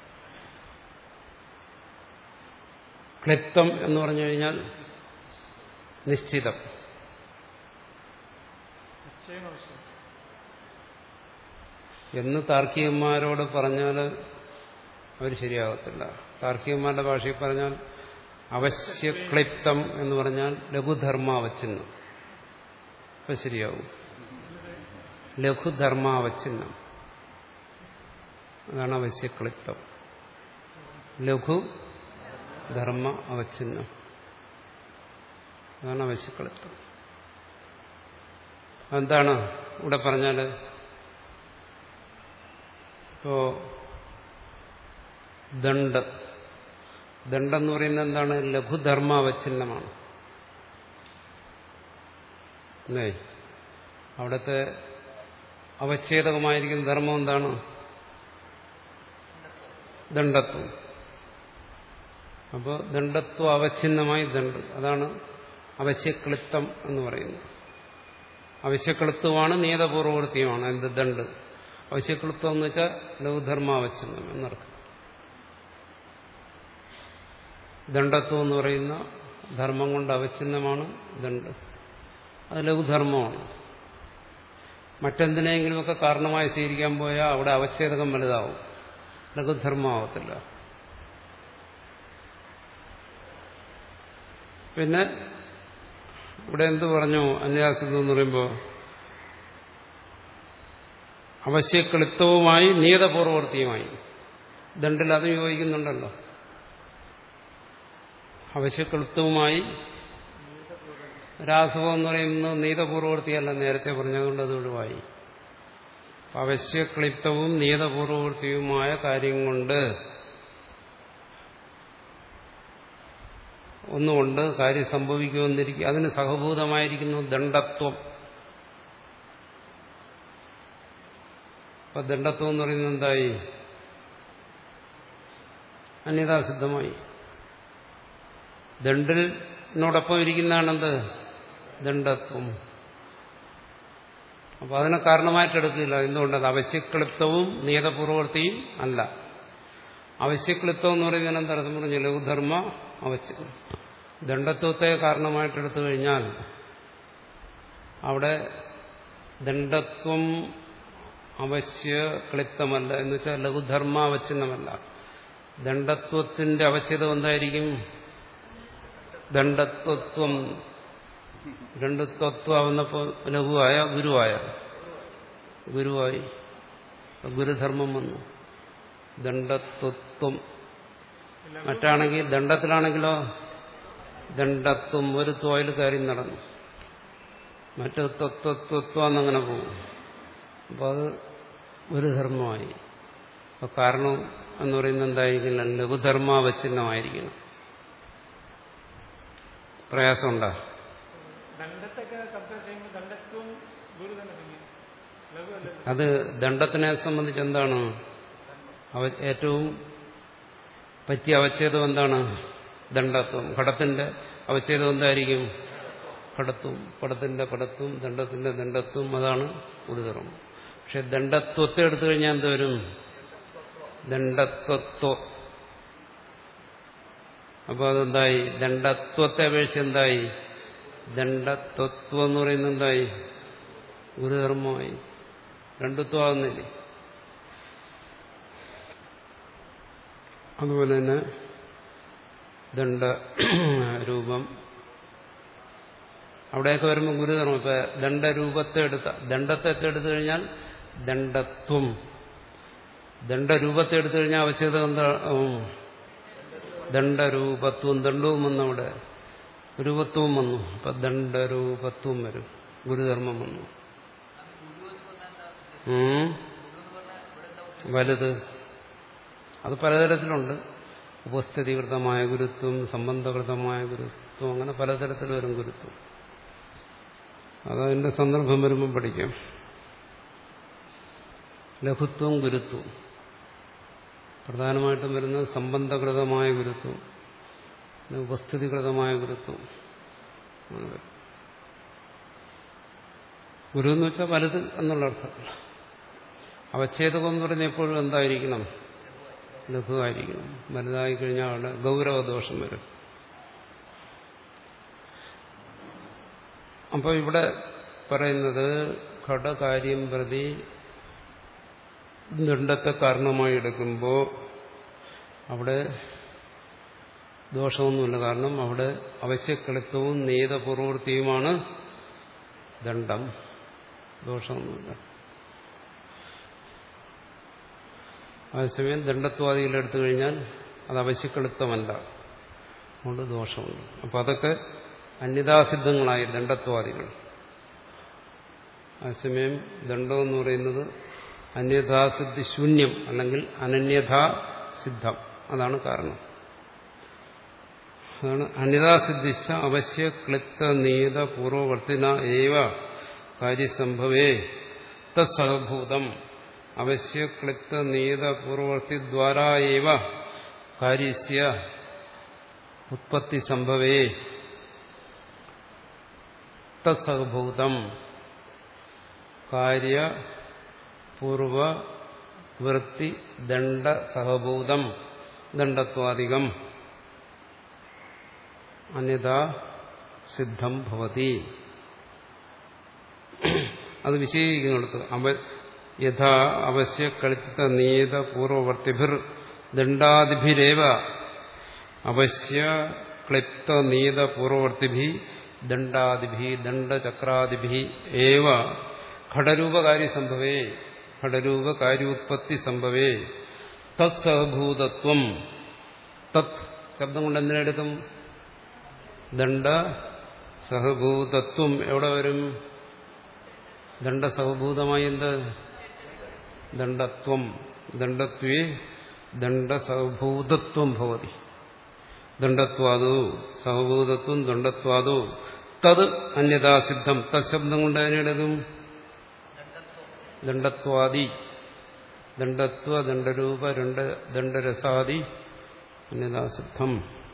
[SPEAKER 1] ക്ലിപ്തം എന്ന് പറഞ്ഞു കഴിഞ്ഞാൽ നിശ്ചിതം. എന്ന് താർക്കികന്മാരോട് പറഞ്ഞാൽ അവർ ശരിയാകത്തില്ല. താർക്കികന്മാരുടെ ഭാഷയിൽ പറഞ്ഞാൽ അവശ്യക്ലിപ്തം എന്ന് പറഞ്ഞാൽ ലഘുധർമാവച്ഛിന്നം. അപ്പൊ ശരിയാവും. ലഘുധർമാവച്ഛിന്നം, അതാണ് അവശ്യക്ലിപ്തം. ലഘു ധർമ്മ അവച്ഛിന്നം, അതാണ് അവശ്യക്ലിപ്തം. എന്താണ് ഇവിടെ പറഞ്ഞാല്? ഇപ്പോ ദണ്ഡ്, ദണ്ഡെന്ന് പറയുന്നത് എന്താണ്? ലഘുധർമാവച്ഛിന്നമാണ്. അല്ലേ? അവിടുത്തെ അവച്ഛേദകമായിരിക്കുന്ന ധർമ്മം എന്താണ്? ദണ്ഡത്വം. അപ്പോൾ ദണ്ഡത്വം അവച്ഛിന്നമായി ദണ്ഡ്, അതാണ് അവശ്യക്ലിപ്തം എന്ന് പറയുന്നത്. അവശ്യക്ലിപ്തമാണ് നിയതപൂർവവൃത്തിയുമാണ് എന്ത്? ദണ്ഡ്. അവശ്യക്ലിപ്തം എന്ന് വെച്ചാൽ ലഘുധർമാവച്ഛിന്നം എന്നർത്ഥം. ദണ്ഡത്വം എന്ന് പറയുന്ന ധർമ്മം കൊണ്ട് അവച്ഛിന്നമാണ് ദണ്ഡ്. അത് ലഘുധർമ്മമാണ്. മറ്റെന്തിനെങ്കിലുമൊക്കെ കാരണമായി സ്വീകരിക്കാൻ പോയാൽ അവിടെ അവച്ഛേദകം വലുതാവും, ലഘുധർമ്മമാവത്തില്ല. പിന്നെ ഇവിടെ എന്ത് പറഞ്ഞു അന്യാസിദ്ധം എന്ന് പറയുമ്പോൾ അവശ്യക്ലിപ്തവുമായി നിയതപൂർവവർത്തിയുമായി ദണ്ഡിൽ അത് യോജിക്കുന്നുണ്ടല്ലോ. അവശ്യക്ലിപ്തവുമായി രാസവം എന്ന് പറയുന്നത് നീതപൂർവവർത്തിയല്ല, നേരത്തെ പറഞ്ഞതുകൊണ്ട് അത് ഒഴിവായി. അവശ്യക്ലിപ്തവും നിയതപൂർവവർത്തിയുമായ കാര്യം കൊണ്ട് ഒന്നുകൊണ്ട് കാര്യം സംഭവിക്കുമെന്നിരിക്കും. അതിന് സഹഭൂതമായിരിക്കുന്നു ദണ്ഡത്വം. അപ്പൊ ദണ്ഡത്വം എന്ന് പറയുന്നത് എന്തായി? അന്യതാസിദ്ധമായി. ദണ്ഡിനോടൊപ്പം ഇരിക്കുന്നതാണെന്ത്? ദണ്ഡത്വം. അപ്പൊ അതിനെ കാരണമായിട്ടെടുക്കില്ല. എന്തുകൊണ്ടത് അവശ്യക്ലിപ്തവും നിയതപൂർവവർത്തിയും അല്ല. അവശ്യക്ലിപ്തം എന്ന് പറയുന്നത് എന്തർത്ഥം പറഞ്ഞു? ലഘുധർമ്മ അവശ്യ ദണ്ഡത്വത്തെ കാരണമായിട്ടെടുത്തു കഴിഞ്ഞാൽ അവിടെ ദണ്ഡത്വം അവശ്യ ക്ലിപ്തമല്ല എന്ന് വെച്ചാൽ ലഘുധർമ്മ അവച്ഛിന്നമല്ല. ദണ്ഡത്വത്തിന്റെ അവച്ഛേദം എന്തായിരിക്കും? ദണ്ഡത്വത്വം. രണ്ട് തത്വമാവുന്നപ്പോൾ ലഘുവായ ഗുരുവായ ഗുരുവായി ഗുരുധർമ്മം വന്നു. ദണ്ഡത്വത്വം. മറ്റാണെങ്കിൽ ദണ്ഡത്തിലാണെങ്കിലോ ദണ്ഡത്വം ഒരു ത്വയിൽ കാര്യം നടന്നു. മറ്റു തത്വത്വത്വം എന്നങ്ങനെ പോകും. അപ്പോൾ അത് ഗുരുധർമ്മമായി. അപ്പൊ കാരണം എന്ന് പറയുന്നത് എന്തായിരിക്കണം? ലഘുധർമാവച്ഛിന്നമായിരിക്കണം. പ്രയാസമുണ്ടോ? അത് ദണ്ഡത്തിനെ സംബന്ധിച്ച് എന്താണ് ഏറ്റവും പറ്റിയ അവച്ഛേദം? എന്താണ്? ദണ്ഡത്വം. ഘടത്തിന്റെ അവച്ഛേദം എന്തായിരിക്കും? ഘടത്വം. പടത്തിന്റെ പടത്വം, ദണ്ഡത്തിന്റെ ദണ്ഡത്വം. അതാണ് ഗുരുധർമ്മം. പക്ഷെ ദണ്ഡത്വത്തെ എടുത്തു കഴിഞ്ഞാൽ എന്തുവരും? ദണ്ഡത്വത്വം. അപ്പൊ അതെന്തായി? ദണ്ഡത്വത്തെ അപേക്ഷിച്ച് എന്തായി? ദണ്ഡത്വത്വം എന്ന് പറയുന്നത് എന്തായി? ഗുരുധർമ്മമായി. രണ്ടുത്വമാകുന്നില്ലേ? അതുപോലെ തന്നെ ദണ്ഡരൂപം അവിടെയൊക്കെ വരുമ്പോൾ ഗുരുധർമ്മം. ഇപ്പൊ ദണ്ഡരൂപത്തെ എടുത്ത ദണ്ഡത്തെ എടുത്തു കഴിഞ്ഞാൽ ദണ്ഡത്വം. ദണ്ഡരൂപത്തെ എടുത്തു കഴിഞ്ഞാൽ അവച്ഛേദം എന്താ? ദണ്ഡരൂപത്വം. ദണ്ഡവും വന്നു, അവിടെ രൂപത്വവും വന്നു. അപ്പൊ ദണ്ഡരൂപത്വം വരും. ഗുരുധർമ്മം വന്നു. വലുത് അത് പലതരത്തിലുണ്ട്. ഉപസ്ഥിതികൃതമായ ഗുരുത്വം, സംബന്ധകൃതമായ ഗുരുത്വം, അങ്ങനെ പലതരത്തിൽ വരും ഗുരുത്വം. അതതിന്റെ സന്ദർഭം വരുമ്പം പഠിക്കാം. ലഘുത്വം, ഗുരുത്വം പ്രധാനമായിട്ടും വരുന്നത് സംബന്ധകൃതമായ ഗുരുത്വം, ഉപസ്ഥിതികൃതമായ ഗുരുത്വം. ഗുരു എന്ന് വെച്ചാൽ വലുത് എന്നുള്ള അർത്ഥം. അവച്ഛേദകം എന്ന് പറയുന്നത് എപ്പോഴും എന്തായിരിക്കണം? ലഘുവായിരിക്കണം. വലുതായി കഴിഞ്ഞാൽ അവിടെ ഗൗരവദോഷം വരും. അപ്പോൾ ഇവിടെ പറയുന്നത് ഘടകാര്യം പ്രതി ദണ്ഡത്തെ കാരണമായി എടുക്കുമ്പോൾ അവിടെ ദോഷമൊന്നുമില്ല. കാരണം അവിടെ അവശ്യക്ലിപ്തവും നിയതപൂർവവൃത്തിയുമാണ് ദണ്ഡം. ദോഷമൊന്നുമില്ല. അതേസമയം ദണ്ഡത്വാദികളെടുത്തു കഴിഞ്ഞാൽ അത് അവശ്യക്ലിപ്തമല്ല, അതുകൊണ്ട് ദോഷമുണ്ട്. അപ്പം അതൊക്കെ അന്യതാസിദ്ധങ്ങളായി ദണ്ഡത്വാദികൾ. അതേസമയം ദണ്ഡമെന്ന് പറയുന്നത് അന്യഥാസിദ്ധി ശൂന്യം അല്ലെങ്കിൽ അനന്യഥാസിദ്ധം. അതാണ് കാരണം. അതാണ് അന്യഥാസിദ്ധിച്ച അവശ്യ ക്ലിപ്ത നിയത പൂർവവർത്തിന ഏവ കാര്യസംഭവേ തത്സഹഭൂതം അവശ്യ ക്ലിപ്ത നിയത പൂർവവർത്തിദ്വാരാ ഏവ കാര്യസ്യ ഉത്പത്തി സംഭവേ തത്സഹഭൂതം കാര്യ പൂർവവൃത്തി ദണ്ഡ സഹഭൂതം ദണ്ഡത്വാദികം അന്യഥാ സിദ്ധം ഭവതി. അത് വിശദീകരിക്കുന്നിടത്ത് യഥാ അവശ്യ കളിത്ത നിയത പൂർവവർത്തിഭിർ ദണ്ഡാദിഭിരേവ അവശ്യ ക്ലിപ്ത നീത പൂർവവർത്തിഭി ദണ്ഡാദിഭി ദണ്ഡചക്രാദിഭി ഏവ ഘടരൂപകാര്യ സംഭവേ ഘടരൂപകാര്യോത്പത്തി സംഭവേ തത് സഹഭൂതത്വം. തത് ശബ്ദം കൊണ്ട് എന്തിനെടുക്കും? ദണ്ഡ സഹഭൂതത്വം. എവിടെ വരും? ദണ്ഡസഹഭൂതമായി എന്ത്? ദണ്ഡത്വം. ദണ്ഡത്വേ ദണ്ഡസഹഭൂതത്വം ഭവതി. ദണ്ഡത്വാദോ സഹഭൂതത്വം ദണ്ഡത്വാദോ തത് അന്യഥാ സിദ്ധം. തത് ശബ്ദം കൊണ്ട് അതിനെടുക്കും? ദണ്ഡത്വാദി. ദണ്ഡത്വ ദണ്ഡരൂപ ദണ്ഡരസാദി അന്യഥാ സിദ്ധം.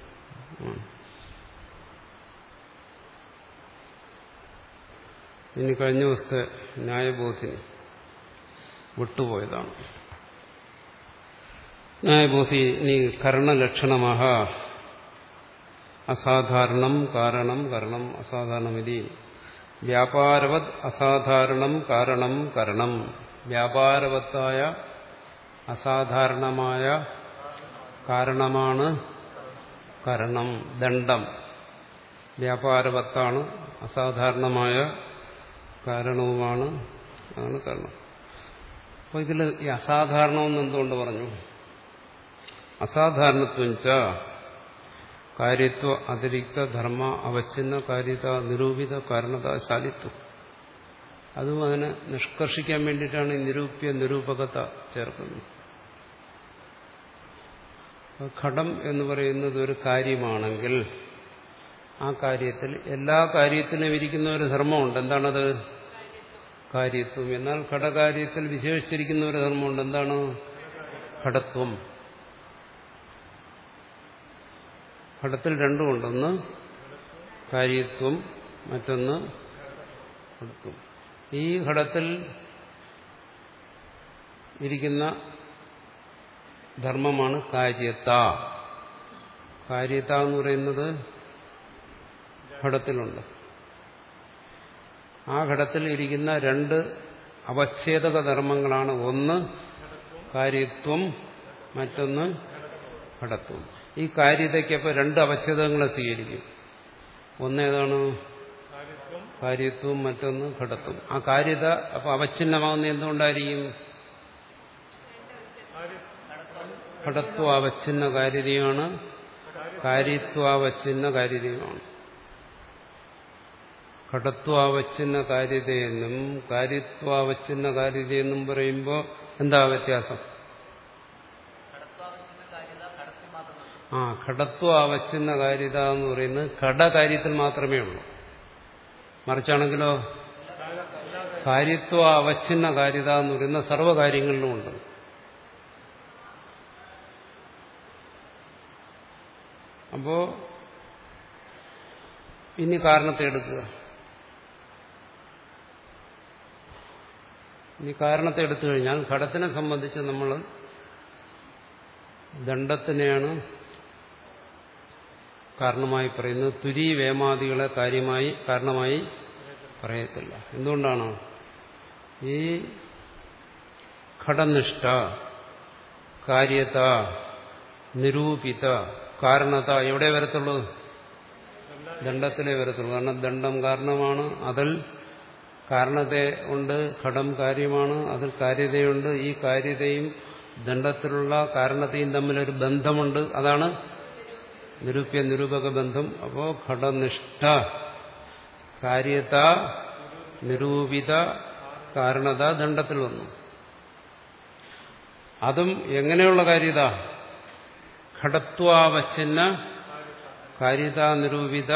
[SPEAKER 1] ഇനി കഴിഞ്ഞ ദിവസത്തെ ന്യായബോധിനി വിട്ടുപോയതാണ്. ന്യായബോധിനി കർണലക്ഷണമഹ അസാധാരണം കാരണം കരണം അസാധാരണമിതി വ്യാപാരവത് അസാധാരണം കാരണം കരണം. വ്യാപാരവത്തായ അസാധാരണമായ കാരണമാണ് കരണം. ദണ്ഡം വ്യാപാരവത്താണ്, അസാധാരണമായ കാരണവുമാണ്, അതാണ് കരണം. അപ്പോൾ ഇതിൽ ഈ അസാധാരണമെന്ന് എന്തുകൊണ്ട് പറഞ്ഞു? അസാധാരണത്വഞ്ച കാര്യത്വ അതിരിക്ത ധർമ്മ അവച്ഛിന്ന കാര്യത നിരൂപിത കാരണത ശാലിത്വം. അതും അതിനെ നിഷ്കർഷിക്കാൻ വേണ്ടിയിട്ടാണ് ഈ നിരൂപ്യ നിരൂപകത ചേർക്കുന്നത്. ഘടം എന്ന് പറയുന്നത് ഒരു കാര്യമാണെങ്കിൽ ആ കാര്യത്തിൽ എല്ലാ കാര്യത്തിനും ഇരിക്കുന്ന ഒരു ധർമ്മമുണ്ട്. എന്താണത്? കാര്യത്വം. എന്നാൽ ഘടകാര്യത്തിൽ വിശേഷിച്ചിരിക്കുന്ന ഒരു ധർമ്മമുണ്ട്. എന്താണ്? ഘടത്വം. ഘടത്തിൽ രണ്ടുമുണ്ട്. ഒന്ന് കാര്യത്വം, മറ്റൊന്ന് ഘടത്വം. ഈ ഘടത്തിൽ ഇരിക്കുന്ന ധർമ്മമാണ് കാര്യത. കാര്യത എന്ന് പറയുന്നത് ഘടത്തിലുണ്ട്. ആ ഘടത്തിൽ ഇരിക്കുന്ന രണ്ട് അവച്ഛേദക ധർമ്മങ്ങളാണ്. ഒന്ന് കാര്യത്വം, മറ്റൊന്ന് ഘടത്വം. ഈ കാര്യതയ്ക്കപ്പോൾ രണ്ട് അവച്ഛേദങ്ങളെ സ്വീകരിക്കും. ഒന്നേതാണ്? കാര്യത്വം, മറ്റൊന്ന് ഘടത്വം. ആ കാര്യത അപ്പൊ അവച്ഛിന്നമാകുന്ന എന്തുകൊണ്ടായിരിക്കും? ഘടത്വാവച്ഛിന്ന കാര്യതയാണ്, കാര്യത്വാവച്ഛിന്ന കാര്യതയുമാണ്. ഘടത്വാവച്ഛിന്ന കാര്യതയെന്നും കാര്യത്വാവച്ഛിന്ന കാര്യതയെന്നും പറയുമ്പോൾ എന്താ വ്യത്യാസം? ആ ഘടത്വാവച്ഛിന്ന കാര്യത എന്ന് പറയുന്നത് ഘടകാര്യത്തിൽ മാത്രമേ ഉള്ളൂ. മറിച്ചാണെങ്കിലോ കാര്യത്വാവച്ഛിന്ന കാര്യത എന്ന് പറയുന്ന സർവ്വകാര്യങ്ങളിലും ഉണ്ട്. അപ്പോ ഇനി കാരണത്തെ എടുക്കുക. ഇനി കാരണത്തെ എടുത്തു കഴിഞ്ഞാൽ ഘടത്തിനെ സംബന്ധിച്ച് നമ്മൾ ദണ്ഡത്തിനെയാണ് കാരണമായി പറയുന്നത്. തുരി വേമാദികളെ കാര്യമായി കാരണമായി പറയത്തില്ല. എന്തുകൊണ്ടാണ്? ഈ ഘടനിഷ്ഠ കാര്യത നിരൂപിത കാരണത എവിടെ വരത്തുള്ളൂ? ദണ്ഡത്തിലേ വരത്തുള്ളൂ. കാരണം ദണ്ഡം കാരണമാണ്, അതിൽ കാരണത ഉണ്ട്. ഘടം കാര്യമാണ്, അതിൽ കാര്യതയുണ്ട്. ഈ കാര്യതയും ദണ്ഡത്തിലുള്ള കാരണതയും തമ്മിലൊരു ബന്ധമുണ്ട്. അതാണ് നിരൂപ്യ നിരൂപക ബന്ധം. അപ്പോ ഘടനിഷ്ഠ കാര്യത നിരൂപിത കാരണത ദണ്ഡത്തിൽ വന്നു. അതും എങ്ങനെയുള്ള കാര്യത? ഘടത്വാവച്ഛിന്ന കാര്യത നിരൂപിത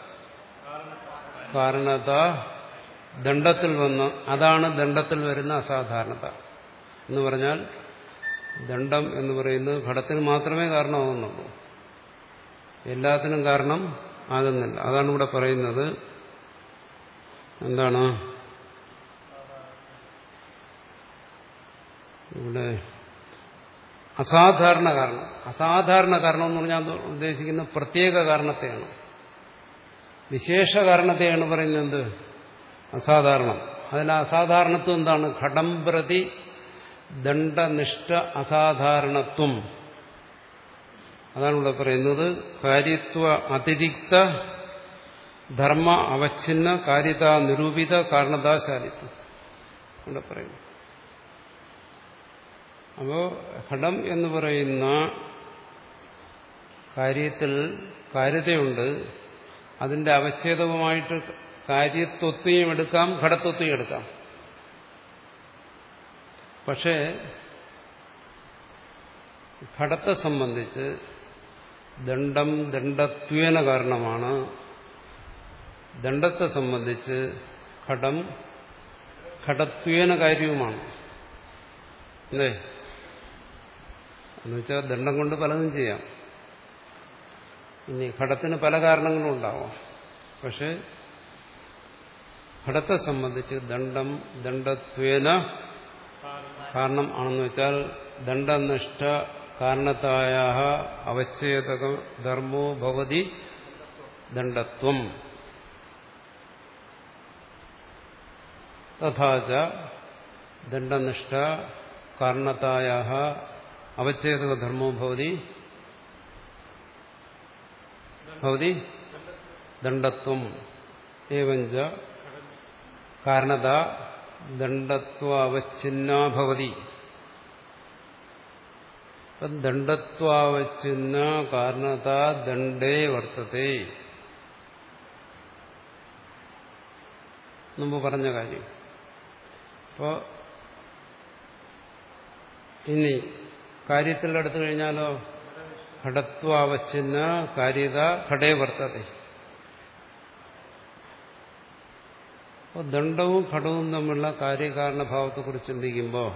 [SPEAKER 1] കാരണത ദണ്ഡത്തിൽ വന്ന്. അതാണ് ദണ്ഡത്തിൽ വരുന്ന അസാധാരണത എന്ന് പറഞ്ഞാൽ ദണ്ഡം എന്ന് പറയുന്നത് ഘടത്തിന് മാത്രമേ കാരണമാകുന്നുള്ളൂ, എല്ലാത്തിനും കാരണം ആകുന്നില്ല. അതാണ് ഇവിടെ പറയുന്നത്. എന്താണ് ഇവിടെ? അസാധാരണ കാരണം. അസാധാരണ കാരണം എന്ന് പറഞ്ഞാൽ ഉദ്ദേശിക്കുന്നത് പ്രത്യേക കാരണത്തെയാണ്, വിശേഷ കാരണത്തെയാണ് പറയുന്നത്. എന്ത്? അസാധാരണം. അതിന് അസാധാരണത്വം എന്താണ്? ഘടം പ്രതി ദണ്ഡനിഷ്ഠ അസാധാരണത്വം. അതാണ് ഇവിടെ പറയുന്നത്. കാര്യത്വ അതിരിക്ത ധർമ്മ അവച്ഛിന്ന കാര്യത നിരൂപിത കാരണതാശാലിത്വം ഇവിടെ പറയുന്നു. അപ്പോ ഘടം എന്ന് പറയുന്ന കാര്യത്തിൽ കാര്യതയുണ്ട്. അതിന്റെ അവച്ഛേദവുമായിട്ട് കാര്യത്വത്തെയും എടുക്കാം, ഘടത്വത്തെയും എടുക്കാം. പക്ഷേ ഘടത്തെ സംബന്ധിച്ച് ദണ്ഡം ദണ്ഡത്വേന കാരണമാണ്. ദണ്ഡത്തെ സംബന്ധിച്ച് ഘടം ഘടത്വേന കാര്യവുമാണ്. അല്ലേ? എന്നുവെച്ചാൽ ദണ്ഡം കൊണ്ട് പലതും ചെയ്യാം. ഇനി ഘടത്തിന് പല കാരണങ്ങളും ഉണ്ടാവാം. പക്ഷെ ഘടത്തെ സംബന്ധിച്ച് ദണ്ഡം ദണ്ഡത്വേന കാരണം ആണെന്ന് വെച്ചാൽ ദണ്ഡനിഷ്ഠ കാരണത്തായ അവച്ഛേദക ധർമ്മോ ഭവതി ദണ്ഡത്വം തഥാച ദണ്ഡനിഷ്ഠ കാരണത്തായ അവച്ഛേദക ധർമ്മോ ഭവതി ഭവതി ദണ്ഡത്വം ഏവഞ്ച കാരണത ദണ്ഡത്വ അവച്ഛിന്നാ ഭവതി. ദണ്ഡത്വാവച്ഛിന്ന കാരണത ദണ്ഡേ വർത്തത്തെ. മുമ്പ് പറഞ്ഞ കാര്യം. അപ്പോ ഇനി കാര്യത്തിൽ എടുത്തു കഴിഞ്ഞാലോ ഘടത്വാവച്ഛിന്ന കാര്യത ഘടേ വർത്തത്തെ. അപ്പോൾ ദണ്ഡവും ഘടവും തമ്മിലുള്ള കാര്യകാരണഭാവത്തെക്കുറിച്ച് ചിന്തിക്കുമ്പോൾ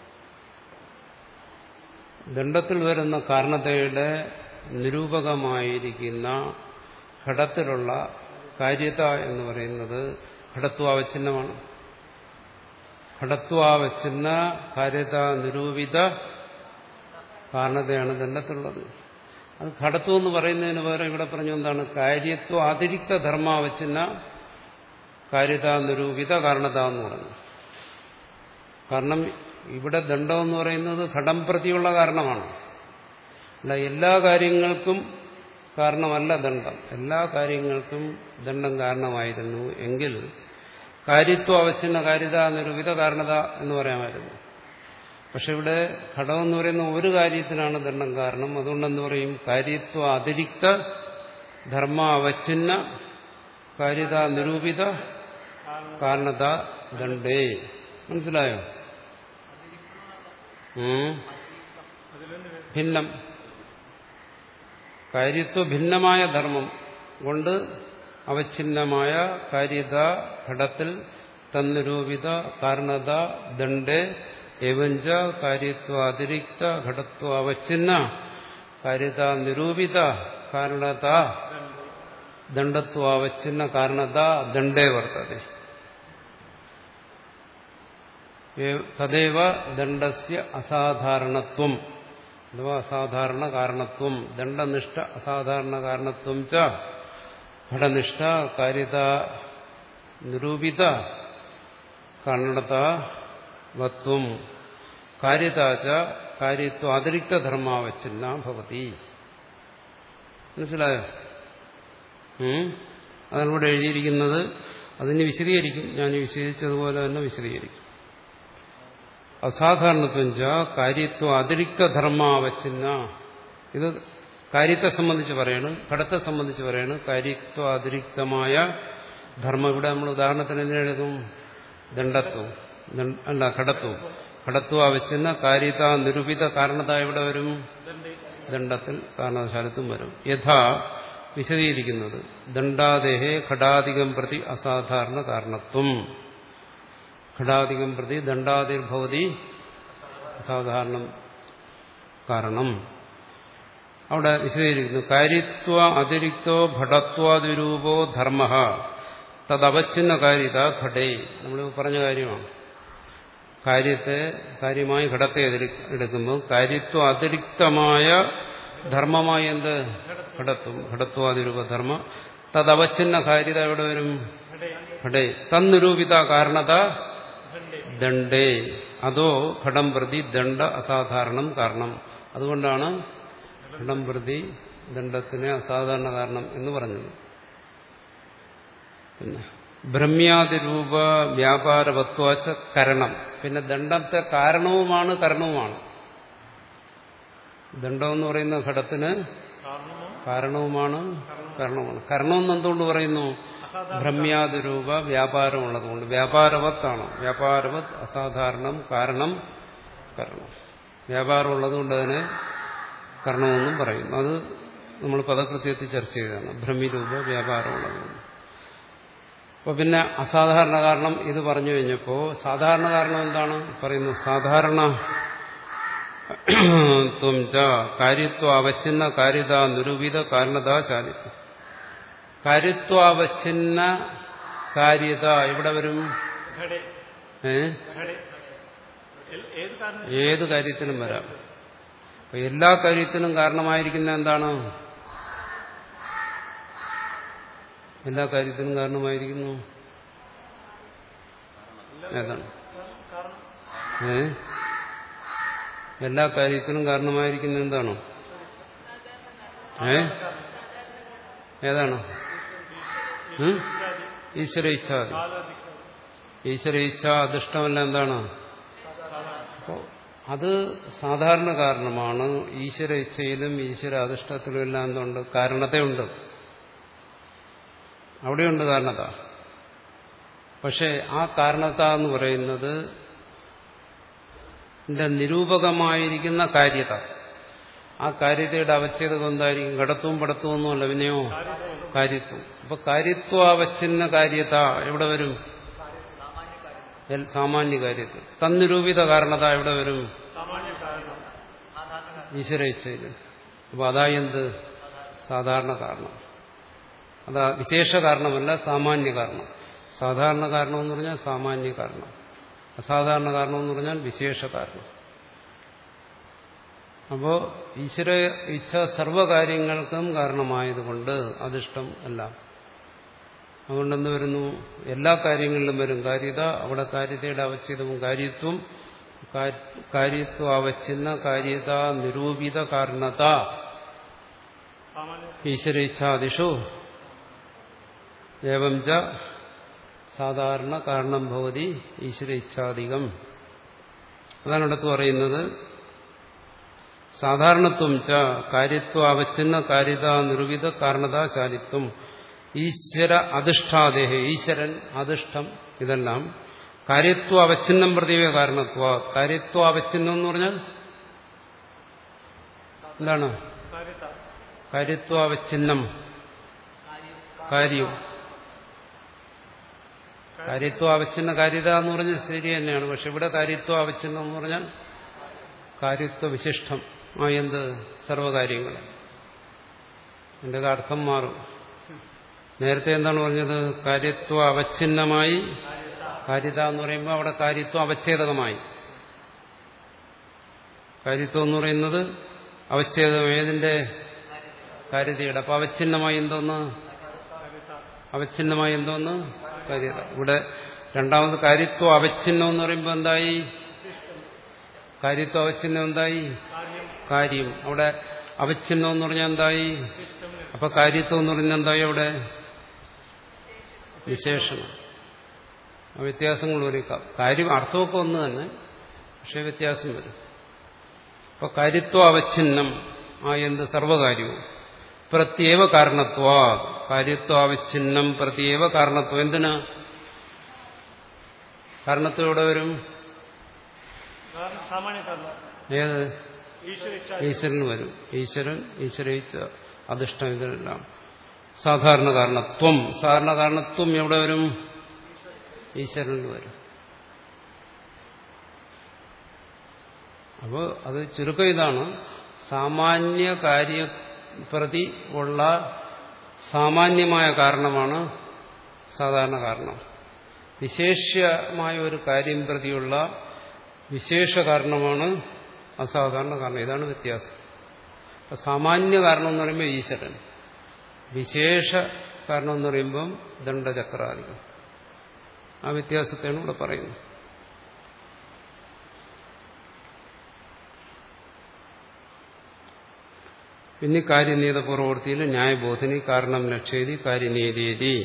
[SPEAKER 1] ദണ്ഡത്തിൽ വരുന്ന കാരണതയുടെ നിരൂപകമായിരിക്കുന്ന ഘടത്തിലുള്ള കാര്യത എന്ന് പറയുന്നത് ഘടത്വാവച്ഛിന്നമാണ്. ഘടത്വാവച്ഛിന്ന കാര്യത നിരൂപിത കാരണതയാണ് ദണ്ഡത്തിലുള്ളത്. അത് ഘടത്വം എന്ന് പറയുന്നതിന് പകരം ഇവിടെ പറഞ്ഞു എന്താണ്? കാര്യത്വ അതിരിക്ത ധർമാവച്ഛിന്ന കാര്യത നിരൂപിത കാരണത എന്ന് പറഞ്ഞു. കാരണം ഇവിടെ ദണ്ഡം എന്ന് പറയുന്നത് ഘടം പ്രതിയുള്ള കാരണമാണ്. അല്ല, എല്ലാ കാര്യങ്ങൾക്കും കാരണമല്ല ദണ്ഡം. എല്ലാ കാര്യങ്ങൾക്കും ദണ്ഡം കാരണമായിരുന്നു എങ്കിൽ കാര്യത്വ അവച്ഛിന്ന കാര്യത നിരൂപിത കാരണത എന്ന് പറയാമായിരുന്നു. പക്ഷെ ഇവിടെ ഘടം എന്ന് പറയുന്ന ഒരു കാര്യത്തിനാണ് ദണ്ഡം കാരണം. അതുകൊണ്ടെന്ന് പറയും കാര്യത്വ അതിരിക്ത ധർമ്മ അവച്ഛിന്ന കാര്യത നിരൂപിത കാരണത ദണ്ഡേ. മനസ്സിലായോ? ഭിന്നം കാര്യത്വ ഭിന്നമായ ധർമ്മം കൊണ്ട് അവച്ഛിന്നമായ കാര്യത ഘടത്തിൽ തന്നിരൂപിത കാരണത ദണ്ഡേ ഏവഞ്ച കാര്യത്വ അതിരിക്ത ഘടത്വ അവച്ഛിന്ന കാര്യത നിരൂപിത കാരണത ദണ്ഡത്വ അവച്ഛിന്ന കാരണത ദണ്ഡേ വർത്തതെ. തദേവ ദണ്ഡസ്യ അസാധാരണത്വം അഥവാ അസാധാരണ കാരണത്വം ദണ്ഡനിഷ്ഠ അസാധാരണ കാരണത്വം ച ഘടനിഷ്ഠ കാര്യത നിരൂപിത കാരണതവത്വം കാര്യത ച കാര്യത്വ അതിരിക്ത ധർമാവച്ഛിന്ന ഭവതി. മനസ്സിലായോ? അതാണ് ഇവിടെ എഴുതിയിരിക്കുന്നത്. അതിന് വിശദീകരിക്കും. ഞാൻ വിശദീകരിച്ചതുപോലെ തന്നെ വിശദീകരിക്കും. അസാധാരണത്വം ച കാര്യത്വ അതിരിക്ത ധർമാവച്ഛിന്ന. ഇത് കാര്യത്തെ സംബന്ധിച്ച് പറയാണ്, ഘടത്തെ സംബന്ധിച്ച് പറയാണ്. കാര്യത്വ അതിരിക്തമായ ധർമ്മം ഇവിടെ നമ്മൾ ഉദാഹരണത്തിന് എന്തിനെടുക്കും? ദണ്ഡത്വം അല്ല ഘടത്വം. ഘടത്വ അവച്ഛിന്ന കാര്യത നിരൂപിത കാരണത എവിടെ വരും? ദണ്ഡത്തിൽ കാരണവശാലത്തും വരും. യഥാ വിശദീകരിക്കുന്നത് ദണ്ഡാദേഹേ ഘടാധികം പ്രതി അസാധാരണ കാരണത്വം. ഘടാധികം പ്രതി ദണ്ഡാതിർഭവതി അസാധാരണം കാരണം. അവിടെ വിശദീകരിക്കുന്നു കാര്യത്വ അതിരിക്തോ ഘടത്വാതിരൂപോ ധർമ്മ തദവച്ഛിന്ന കാര്യത ഘടേ. നമ്മൾ പറഞ്ഞ കാര്യമാണ്. കാര്യത്തെ കാര്യമായി ഘടത്തെ എടുക്കുമ്പോൾ കാര്യത്വ അതിരിക്തമായ ധർമ്മമായി എന്ത്? ഘടത്വം. ഘടത്വാതിരൂപ ധർമ്മ തദവച്ഛിന്ന കാര്യത എവിടെ വരും? ഘടേ. തന്നിരൂപിത കാരണത ദണ്ഡേ. അതോ ഘടം പ്രതി ദണ്ഡ അസാധാരണം കാരണം. അതുകൊണ്ടാണ് ഘടം പ്രതി ദണ്ഡത്തിന് അസാധാരണ കാരണം എന്ന് പറഞ്ഞു. പിന്നെ ബ്രഹ്മ്യാതിരൂപ വ്യാപാരവത്വാച്ച കരണം. പിന്നെ ദണ്ഡത്തെ കാരണവുമാണ് കരണവുമാണ്. ദണ്ഡം എന്ന് പറയുന്ന ഘടത്തിന് കാരണവുമാണ് കരണവുമാണ്. കരണമെന്ന് എന്തുകൊണ്ട് പറയുന്നു? ബ്രഹ്മ്യാതിരൂപ വ്യാപാരമുള്ളതുകൊണ്ട്. വ്യാപാരവത്താണ്. വ്യാപാരവത് അസാധാരണം കാരണം കരണം. വ്യാപാരമുള്ളതുകൊണ്ട് അതിനെ കരണമെന്നും പറയുന്നു. അത് നമ്മൾ പദകൃത്യത്തിൽ ചർച്ച ചെയ്തതാണ്. ഭ്രമിരൂപ വ്യാപാരമുള്ളതുകൊണ്ട്. അപ്പൊ പിന്നെ അസാധാരണ കാരണം ഇത് പറഞ്ഞു കഴിഞ്ഞപ്പോൾ സാധാരണ കാരണം എന്താണ് പറയുന്നത്? സാധാരണ ത്വം ച കാര്യത്വ അവച്ഛിന്ന കാര്യത നിരൂപിത കാരണത ചാലിത്വം. കാര്യത്വാവച്ഛിന്ന കാര്യത ഇവിടെ വരും. ഏ ഏത് കാര്യത്തിനും വരാം. അപ്പൊ എല്ലാ കാര്യത്തിനും കാരണമായിരിക്കുന്ന എന്താണ്? എല്ലാ കാര്യത്തിനും കാരണമായിരിക്കുന്നു ഏതാണ്? ഏ എല്ലാ കാര്യത്തിനും കാരണമായിരിക്കുന്ന എന്താണോ? ഏ ഏതാണ്? ഈശ്വര ഇച്ഛാദി. ഈശ്വര ഇച്ഛ അധിഷ്ഠമല്ല എന്താണ്? അപ്പോ അത് സാധാരണ കാരണമാണ്. ഈശ്വര ഇച്ഛയിലും ഈശ്വര അധിഷ്ഠത്തിലും എല്ലാം എന്തുണ്ട്? കാരണതയുണ്ട്. അവിടെയുണ്ട് കാരണത. പക്ഷെ ആ കാരണത എന്ന് പറയുന്നത് നിരൂപകമായിരിക്കുന്ന കാര്യത. ആ കാര്യതയുടെ അവച്ഛേദം എന്തായിരിക്കും? ഘടത്വവും പടത്വവും ഒന്നുമല്ല, പിന്നെയോ കാര്യത്വം. അപ്പൊ കാര്യത്വാവച്ഛിന്ന കാര്യത എവിടെ വരും? സാമാന്യ കാര്യത്തിൽ. തന്നിരൂപിത കാരണത എവിടെ വരും? ഈശ്വര ഇച്ഛയിൽ. അപ്പൊ അതായി എന്ത്? സാധാരണ കാരണം. അതാ വിശേഷ കാരണമല്ല, സാമാന്യ കാരണം. സാധാരണ കാരണം എന്ന് പറഞ്ഞാൽ സാമാന്യ കാരണം, അസാധാരണ കാരണം എന്ന് പറഞ്ഞാൽ വിശേഷ കാരണം. അപ്പോ ഈശ്വര ഇച്ഛ സർവകാര്യങ്ങൾക്കും കാരണമായതുകൊണ്ട് അധിഷ്ഠം അല്ല. അതുകൊണ്ടെന്ന് വരുന്നു? എല്ലാ കാര്യങ്ങളിലും വരും കാര്യത. അവിടെ കാര്യതയുടെ അവച്ഛേദവും കാര്യത്വം. കാര്യത്വ അവച്ഛിന്ന കാര്യത നിരൂപിത കാരണത ഈശ്വര ഇച്ഛാദിഷു ഏവം ച സാധാരണ കാരണം ഭവതി ഈശ്വര ഇച്ഛാധികം. അതാണ് അടുത്ത് പറയുന്നത്. സാധാരണത്വം ച കാര്യത്വ അവച്ഛിന്ന കാര്യത നിരൂപിത കാരണത ശാലിത്വം ഈശ്വര അധിഷ്ഠാദേഹ. ഈശ്വരൻ, അധിഷ്ഠം, ഇതെല്ലാം കാര്യത്വ അവച്ഛിന്നം പ്രതിവേ കാരണത്വ. കാര്യത്വ അവച്ഛിന്നം എന്ന് പറഞ്ഞാൽ എന്താണ്? കാര്യത്വ അവച്ഛിന്നം കാര്യം. കാര്യത്വ അവച്ഛിന്ന കാര്യത എന്ന് പറഞ്ഞാൽ ശരി തന്നെയാണ്. പക്ഷെ ഇവിടെ കാര്യത്വ അവച്ഛിന്നം എന്ന് പറഞ്ഞാൽ കാര്യത്വ വിശിഷ്ടം ആ എന്ത്? സർവകാര്യങ്ങൾ. എന്റെ അർത്ഥം മാറും. നേരത്തെ എന്താണ് പറഞ്ഞത്? കാര്യത്വ അവച്ഛിന്നമായി കാര്യത എന്ന് പറയുമ്പോൾ അവിടെ കാര്യത്വം അവച്ഛേദകമായി. കാര്യത്വം എന്ന് പറയുന്നത് അവച്ഛേദം ഏതിന്റെ? കാര്യതയുടെ. അപ്പൊ അവച്ഛിന്നമായി എന്തോന്ന്? അവച്ഛിന്നമായി എന്തോന്ന്? കാര്യത. ഇവിടെ രണ്ടാമത് കാര്യത്വം അവച്ഛിന്നം എന്ന് പറയുമ്പോൾ എന്തായി? കാര്യത്വം അവച്ഛിന്നം എന്തായി? കാര്യം. അവിടെ അവച്ഛിന്നം എന്ന് പറഞ്ഞാൽ എന്തായി? അപ്പൊ കാര്യത്വം എന്ന് പറഞ്ഞാൽ എന്തായി? അവിടെ വിശേഷണം. ആ വ്യത്യാസങ്ങൾ വരും. കാര്യം അർത്ഥമൊക്കെ ഒന്ന് തന്നെ, പക്ഷെ വ്യത്യാസം വരും. അപ്പൊ കാര്യത്വ അവച്ഛിന്നം ആ എന്ത്? സർവകാര്യവും. പ്രത്യേക കാരണത്വ. കാര്യത്വ അവച്ഛിന്നം പ്രത്യേക കാരണത്വം. എന്തിനാ കാരണത്വം എവിടെ വരും? ഏത്? ഈശ്വരന് വരും. ഈശ്വരൻ, ഈശ്വര അധിഷ്ഠം, ഇതിനെല്ലാം സാധാരണ കാരണത്വം. സാധാരണ കാരണത്വം എവിടെ വരും? ഈശ്വരന് വരും. അപ്പോൾ അത് ചുരുക്കം ഇതാണ്. സാമാന്യ കാര്യ പ്രതി ഉള്ള സാമാന്യമായ കാരണമാണ് സാധാരണ കാരണം. വിശേഷ്യമായ ഒരു കാര്യം പ്രതിയുള്ള വിശേഷ കാരണമാണ് അസാധാരണ കാരണം. ഇതാണ് വ്യത്യാസം. സാമാന്യ കാരണം എന്ന് പറയുമ്പോൾ ഈശ്വരൻ, വിശേഷ കാരണം എന്ന് പറയുമ്പം ദണ്ഡചക്രാദികൾ. ആ വ്യത്യാസത്തെയാണ് ഇവിടെ പറയുന്നത്. പിന്നെ കാര്യനിയത പൂർവവൃത്തിയിൽ ന്യായബോധിനി കാരണം ലക്ഷ്യേതി കാര്യനിയതേതി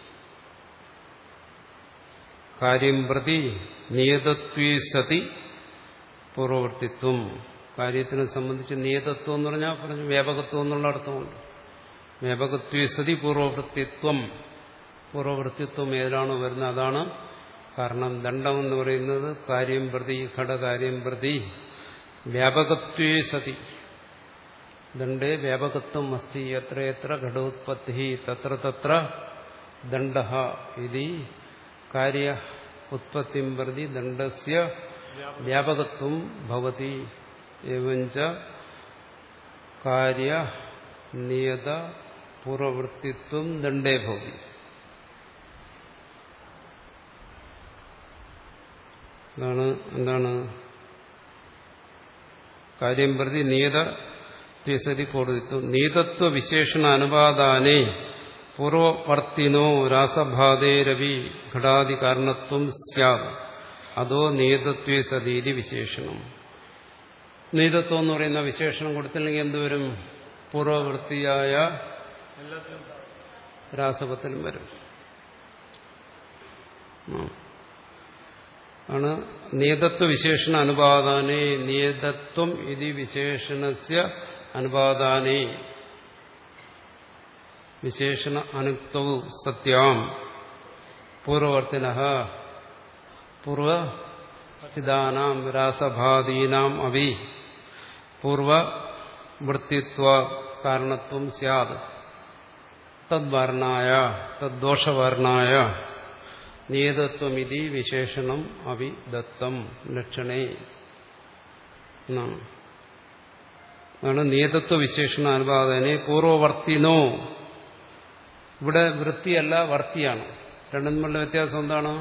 [SPEAKER 1] കാര്യം പ്രതി നിയതത്വേ സതി പൂർവവൃത്തിത്വം. കാര്യത്തിനെ സംബന്ധിച്ച് നിയതത്വം എന്ന് പറഞ്ഞാൽ പറഞ്ഞു വ്യാപകത്വം എന്നുള്ള അർത്ഥമുണ്ട്. വ്യാപകത്വേ സതി പൂർവവൃത്തിത്വം. പൂർവവൃത്തിത്വം ഏതിലാണോ വരുന്നത് അതാണ് കാരണം. ദണ്ഡം എന്ന് പറയുന്നത് കാര്യം പ്രതി ഘടകാര്യം പ്രതി വ്യാപകത്വേ സതി. ദണ്ഡേ വ്യാപകത്വം അസ്തി എത്ര എത്ര ഘടോത്പത്തി തത്ര തത്ര ദണ്ഡഃ ഇതി കാര്യ ഉത്പത്തിം പ്രതി ദണ്ഡസ്യ വ്യാപകത്വം ഭവതി. എവഞ്ച കാര്യ നിയത പൂർവവൃത്തിത്വം ദണ്ഡേ ഭവതി. എന്താണ് എന്താണ് കാര്യം പ്രതി നിയത ത്വസതി പൂർവ്വത്വം. നിയതത്വ വിശേഷണ അനുപാദാനേ പൂർവവർത്തിനോ രാസഭാതേരവി ഘടാദി കാരണത്വം സ്യാത് അതോ നിയതത്വേ സതീതി വിശേഷണം. നിയതത്വം എന്ന് പറയുന്ന വിശേഷണം കൊടുത്തില്ലെങ്കിൽ എന്തുവരും? പൂർവവൃത്തിയായ രാസവത്തിലും വരും. ആണ് നിയതത്വ വിശേഷണ അനുപാദാനേ നിയതത്വം ഇതി വിശേഷണസ്യ അനുപാദാനേ വിശേഷണ അനുക്തവും സത്യാം പൂർവവർത്തിനഃ പൂർവസ്ഥിതാനാം രാസഭാദീനാം അവി പൂർവവൃത്തിത്വ കാരണത്വം സ്യാത് തദ്വർണായ തദ്ദോഷവർണായ നിയതത്വമിതി വിശേഷണം അവിദത്തം ലക്ഷണേ എന്നാണ്. അതാണ് നിയതത്വ വിശേഷണ അനുപാദനെ പൂർവവർത്തിനോ. ഇവിടെ വൃത്തിയല്ല വർത്തിയാണ്. രണ്ടും തമ്മിലുള്ള വ്യത്യാസം എന്താണ്?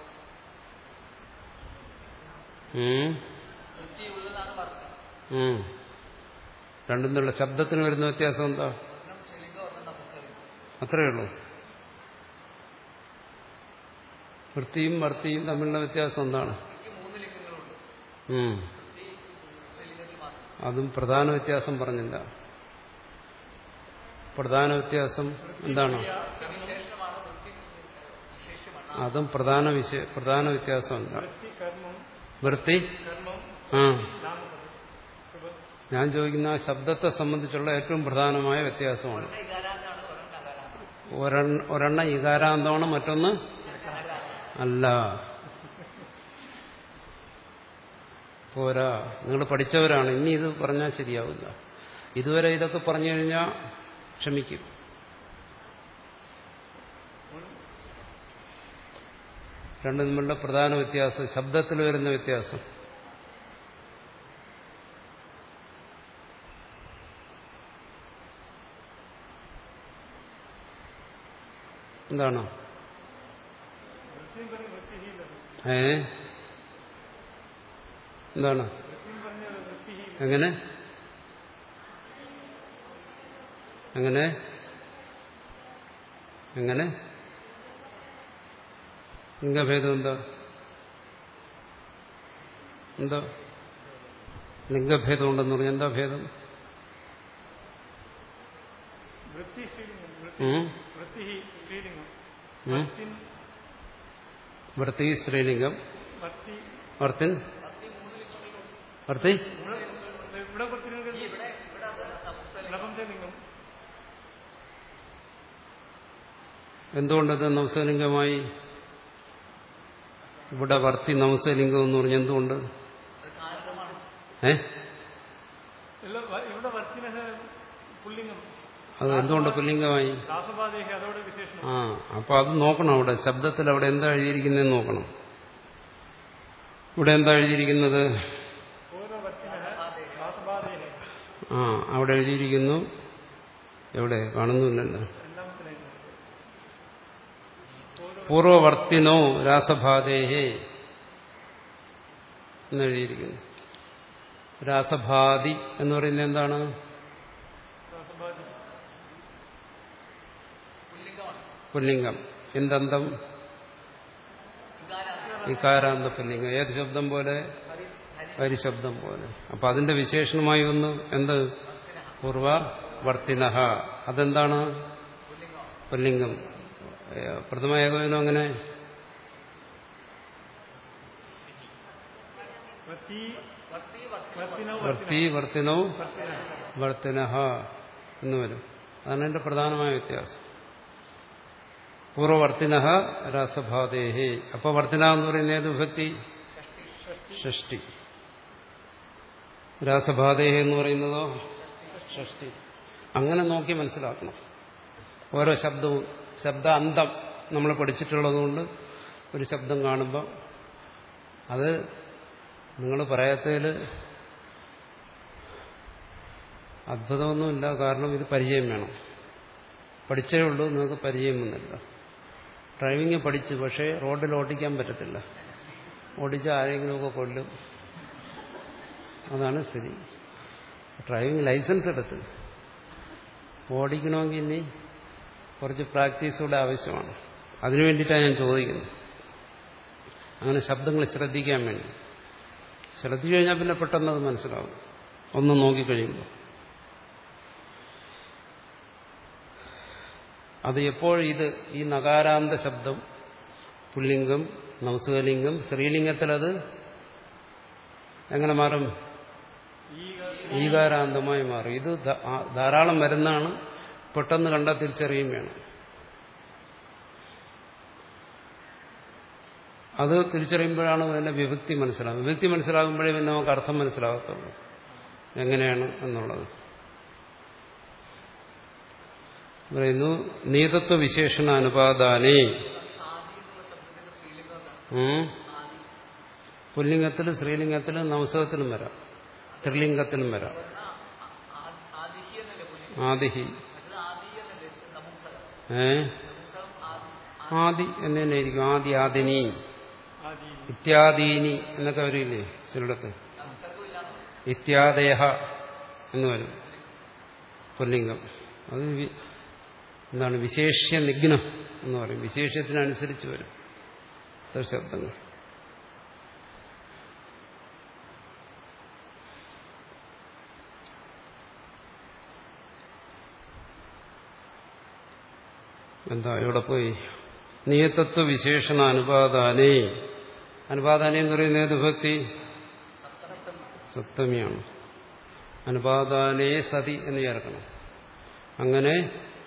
[SPEAKER 1] രണ്ടും തമ്മിലുള്ള ശബ്ദത്തിന് വരുന്ന വ്യത്യാസം എന്താ? അത്രയേ ഉള്ളൂ. വൃത്തിയും വർത്തിയും തമ്മിലുള്ള വ്യത്യാസം എന്താണ്? അതും പ്രധാന വ്യത്യാസം പറഞ്ഞില്ല. പ്രധാന വ്യത്യാസം എന്താണ്? അതും പ്രധാന വിഷയ പ്രധാന വ്യത്യാസം എന്താണ്? വൃത്തി. ആ ഞാൻ ചോദിക്കുന്ന ആ ശബ്ദത്തെ സംബന്ധിച്ചുള്ള ഏറ്റവും പ്രധാനമായ വ്യത്യാസമാണ്. ഒരെണ്ണ ഇകാരാന്തമാണ്, മറ്റൊന്ന് അല്ല. പോരാ, നിങ്ങൾ പഠിച്ചവരാണ്. ഇനി ഇത് പറഞ്ഞാൽ ശരിയാവില്ല. ഇതുവരെ ഇതൊക്കെ പറഞ്ഞു കഴിഞ്ഞാൽ ക്ഷമിക്കും. രണ്ടും തമ്മിലുള്ള പ്രധാന വ്യത്യാസം ശബ്ദത്തിൽ വരുന്ന വ്യത്യാസം. എന്താണ്? ഏ എന്താണ്? എങ്ങനെ എങ്ങനെ എങ്ങനെ ലിംഗഭേദം എന്താ? എന്താ ലിംഗഭേദം ഉണ്ടെന്ന് പറഞ്ഞാൽ എന്താ ഭേദം? വൃത്തി സ്ത്രീലിംഗം. വർത്തിൻ വർത്തി എന്തുകൊണ്ടത് നവസലിംഗമായി? ഇവിടെ വർത്തി നവസലിംഗം എന്ന് പറഞ്ഞ എന്തുകൊണ്ട്? ഏ അത് എന്തുകൊണ്ട് പുല്ലിംഗമായി? ആ അപ്പൊ അത് നോക്കണം. അവിടെ ശബ്ദത്തിൽ അവിടെ എന്താ എഴുതിയിരിക്കുന്നതെന്ന് നോക്കണം. ഇവിടെ എന്താ എഴുതിയിരിക്കുന്നത്? ആ അവിടെ എഴുതിയിരിക്കുന്നു. എവിടെ കാണുന്നില്ലല്ലോ. പൂർവവർത്തിനോ രാസഭാദേഹേ എന്നെഴുതിയിരിക്കുന്നു. രാസഭാതി എന്ന് പറയുന്നത് എന്താണ്? പുല്ലിംഗം. എന്തന്തം? ഇകാരാന്ത പുല്ലിംഗം. ഏത് ശബ്ദം പോലെ? പരിശബ്ദം പോലെ. അപ്പൊ അതിന്റെ വിശേഷണമായി ഒന്ന് എന്ത്? പൂർവ വർത്തിനഹ. അതെന്താണ്? പുല്ലിംഗം. പ്രഥമ ഏകവചനം അങ്ങനെ വർത്തി വർത്തിനോ വർത്തിനഹ എന്ന് വരും. അതാണ് എന്റെ പ്രധാനമായ വ്യത്യാസം. പൂർവവർത്തിനഹ രാസഭാതേഹി. അപ്പൊ വർത്തിന എന്ന് പറയുന്ന ഏത് വിഭക്തി? ഷഷ്ടി. രാസഭാതേഹി എന്ന് പറയുന്നതോ ഷഷ്ടി. അങ്ങനെ നോക്കി മനസ്സിലാക്കണം. ഓരോ ശബ്ദവും ശബ്ദ അന്തം നമ്മൾ പഠിച്ചിട്ടുള്ളതുകൊണ്ട് ഒരു ശബ്ദം കാണുമ്പോൾ അത് നിങ്ങൾ പറയാത്തതിൽ അത്ഭുതമൊന്നുമില്ല. കാരണം ഇത് പരിചയം വേണം. പഠിച്ചേ ഉള്ളൂ, നിങ്ങൾക്ക് പരിചയമൊന്നുമില്ല. ഡ്രൈവിംഗ് പഠിച്ചു, പക്ഷേ റോഡിൽ ഓടിക്കാൻ പറ്റത്തില്ല. ഓടിച്ചാൽ ആരെങ്കിലുമൊക്കെ കൊല്ലും. അതാണ് സ്ഥിതി. ഡ്രൈവിംഗ് ലൈസൻസ് എടുത്ത് ഓടിക്കണമെങ്കിൽ ഇനി കുറച്ച് പ്രാക്ടീസ് കൂടെ ആവശ്യമാണ്. അതിനു വേണ്ടിയിട്ടാണ് ഞാൻ ചോദിക്കുന്നത്. അങ്ങനെ ശബ്ദങ്ങൾ ശ്രദ്ധിക്കാൻ വേണ്ടി. ശ്രദ്ധിച്ചു കഴിഞ്ഞാൽ പിന്നെ പെട്ടെന്ന് അത് മനസ്സിലാവും, ഒന്ന് നോക്കിക്കഴിയുമ്പോൾ. അത് എപ്പോൾ ഇത് ഈ നകാരാന്ത ശബ്ദം പുല്ലിംഗം, നംസുകലിംഗം, സ്ത്രീലിംഗത്തിലത് എങ്ങനെ മാറും? ഈകാരാന്തമായി മാറും. ഇത് ധാരാളം വരുന്നതാണ്. പെട്ടെന്ന് കണ്ടാൽ തിരിച്ചറിയും വേണം. അത് തിരിച്ചറിയുമ്പോഴാണ് അതിന്റെ വിഭക്തി മനസ്സിലാകും. വിഭക്തി മനസ്സിലാകുമ്പോഴേ പിന്നെ നമുക്ക് അർത്ഥം മനസ്സിലാകത്തുള്ളൂ എങ്ങനെയാണ് എന്നുള്ളത്. പറയുന്നു നീതത്വ വിശേഷണ അനുപാദാനേ. പുല്ലിംഗത്തിലും സ്ത്രീലിംഗത്തിലും നംസകത്തിലും വരാം, സ്ത്രീലിംഗത്തിലും വരാം. ആദിഹി ഏ ആദി എന്ന് തന്നെ ഇരിക്കും. ആദി, ആദിനി, ഇത്യാദീനി എന്നൊക്കെ വരില്ലേ ചിലടത്ത്. ഇത്യാദേഹ എന്ന് വരും പുല്ലിംഗം. അത് എന്താണ്? വിശേഷ്യ നിഗ്നം എന്ന് പറയും. വിശേഷ്യത്തിനനുസരിച്ച് വരും ശബ്ദങ്ങൾ. എന്താ ഇവിടെ പോയി? നിയതത്വ വിശേഷണ അനുപാദാനേ. അനുപാദാനേ എന്ന് പറയുന്ന ഏത് ഭക്തി? സപ്തമിയാണ്. അനുപാദാനേ സതി എന്ന് ചേർക്കണം. അങ്ങനെ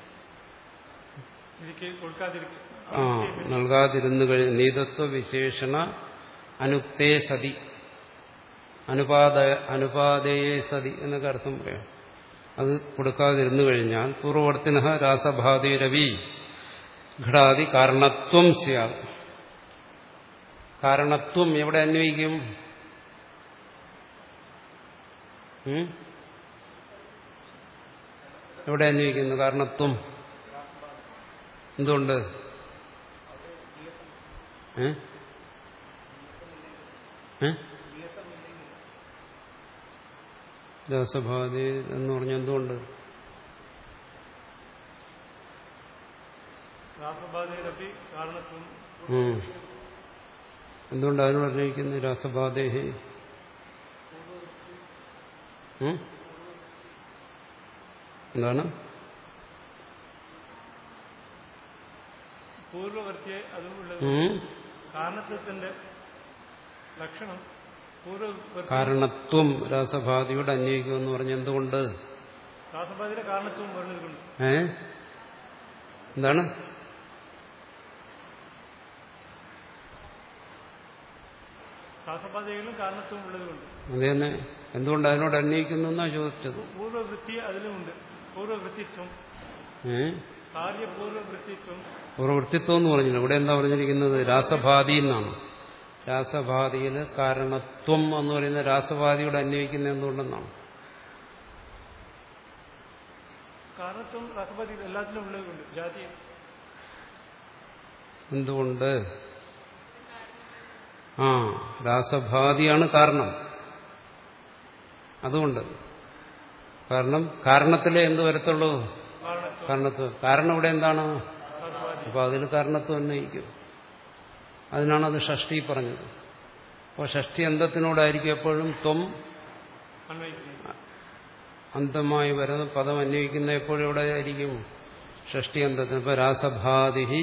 [SPEAKER 1] ആ നൽകാതിരുന്നു കഴിഞ്ഞ നീതത്വ വിശേഷണ അനുക്തേ സതി, അനുപാദ അനുപാതയെ സതി എന്നൊക്കെ അർത്ഥം പറയാം. അത് കൊടുക്കാതിരുന്നു കഴിഞ്ഞാൽ പൂർവവർത്തിന രാസഭാതിരവി ഘടാതി കാരണത്വം സ്യാത്. കാരണത്വം എവിടെ അന്വയിക്കും? എവിടെ അന്വയിക്കുന്നു കാരണത്വം? എന്തുകൊണ്ട്? ഏ രാസഭാതി എന്ന് പറഞ്ഞ എന്തുകൊണ്ട്? എന്തുകൊണ്ട് അതിനോട് അന്വയിക്കുന്നു? രാസബാധേഹി എന്താണ്?
[SPEAKER 2] പൂർവവർത്തിയെ അതുമുള്ളത് കാരണത്വത്തിന്റെ ലക്ഷണം.
[SPEAKER 1] കാരണത്വം രാസബാധയോട് അന്വയിക്കുമെന്ന് പറഞ്ഞ എന്തുകൊണ്ട്?
[SPEAKER 2] രാസബാധയുടെ കാരണത്വം പറഞ്ഞിട്ടുണ്ട്.
[SPEAKER 1] ഏ എന്താണ്?
[SPEAKER 2] രാസബാധയിലും കാരണത്വം ഉള്ളതുകൊണ്ട്.
[SPEAKER 1] അത് തന്നെ. എന്തുകൊണ്ട് അതിനോട് അന്വയിക്കുന്നു എന്നാ ചോദിച്ചത്.
[SPEAKER 2] പൂർവവൃത്തി അതിലുമുണ്ട്. പൂർവവൃത്തിത്വം.
[SPEAKER 1] ഏ
[SPEAKER 2] കാര്യപൂർവവൃത്തിത്വം.
[SPEAKER 1] പൂർവവൃത്തിത്വം എന്ന് പറഞ്ഞില്ല. ഇവിടെ എന്താ പറഞ്ഞിരിക്കുന്നത്? രാസഭാതി എന്നാണ്. രാസഭാതിയിൽ കാരണത്വം എന്ന് പറയുന്ന രാസഭാതിയോട് അന്വയിക്കുന്നത് എന്തുകൊണ്ടെന്നാണ്?
[SPEAKER 2] കാരണത്വം രാസഭാതി എല്ലാത്തിലും ഉള്ളതുകൊണ്ട്. ജാതി
[SPEAKER 1] എന്തുകൊണ്ട്? ആ രാസഭാതിയാണ് കാരണം. അതുകൊണ്ട് കാരണം കാരണത്തിലേ എന്ത് വരത്തുള്ളൂ? കാരണത്വം. കാരണം ഇവിടെ എന്താണ്? അപ്പൊ അതിൽ കാരണത്വം അന്വയിക്കും. അതിനാണത് ഷഷ്ടി പറഞ്ഞത്. അപ്പോൾ ഷഷ്ടി അന്തത്തിനോടായിരിക്കും എപ്പോഴും ത്വം അന്തമായി വരുന്ന പദം അന്വയിക്കുന്ന എപ്പോഴും എവിടെ ആയിരിക്കും? ഷഷ്ടി അന്തത്തിന്. ഇപ്പൊ രാസഭാതി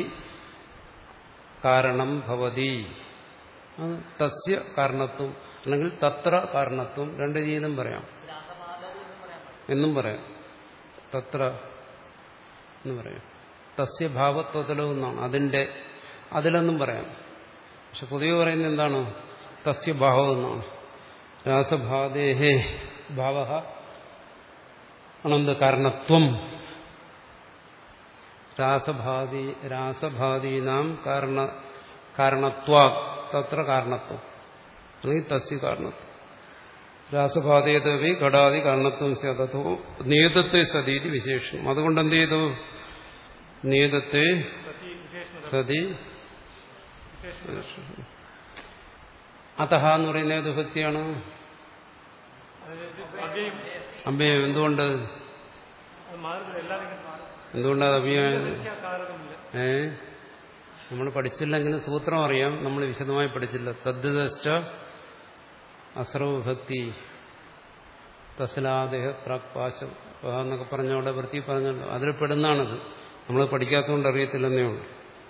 [SPEAKER 1] കാരണം ഭവതി, അത് തസ്യ കാരണത്വം അല്ലെങ്കിൽ തത്ര കാരണത്വം, രണ്ട് രീതിയിലും പറയാം. എന്നും പറയാം. തത്ര എന്ന് പറയാം. തസ്യ ഭാവത്വത്തിലോ എന്നാണ്, അതിന്റെ അതിലെന്നും പറയാം. പക്ഷെ പൊതുവെ പറയുന്നത് എന്താണ്? തസ്യ ഭാവം എന്നാണ്. രാസഭാദേഹേ ഭാവ അനന്ത കാരണത്വം. രാസഭാതി രാസഭാതീനാം കാരണ കാരണത്വ തത്ര കാരണത്വം അല്ലെങ്കിൽ തസ്യ കാരണത്വം. രാസഭാതേതവി ഘടാദി കാരണത്വം സ്യാതോ നിയതത്തെ സതീതി വിശേഷണം. അതുകൊണ്ട് എന്ത് ചെയ്തു? നിയതത്തെ സതി അതഹ എന്ന് പറയുന്ന ഏത് ഭക്തിയാണ്? അഭ്യയം. എന്തുകൊണ്ട്? എന്തുകൊണ്ടത് അഭ്യമായത്? ഏ നമ്മൾ പഠിച്ചില്ലെങ്കിലും സൂത്രം അറിയാം, നമ്മൾ വിശദമായി പഠിച്ചില്ല. തദ്ദശ്ച അസർവഭക്തി തസ്ലാദേഹ പ്രാക്പാശം എന്നൊക്കെ പറഞ്ഞവിടെ വൃത്തി പറഞ്ഞല്ലോ, അതിൽ പെടുന്നതാണത്. നമ്മൾ പഠിക്കാത്തതുകൊണ്ട് അറിയത്തില്ലെന്നേ ഉള്ളൂ.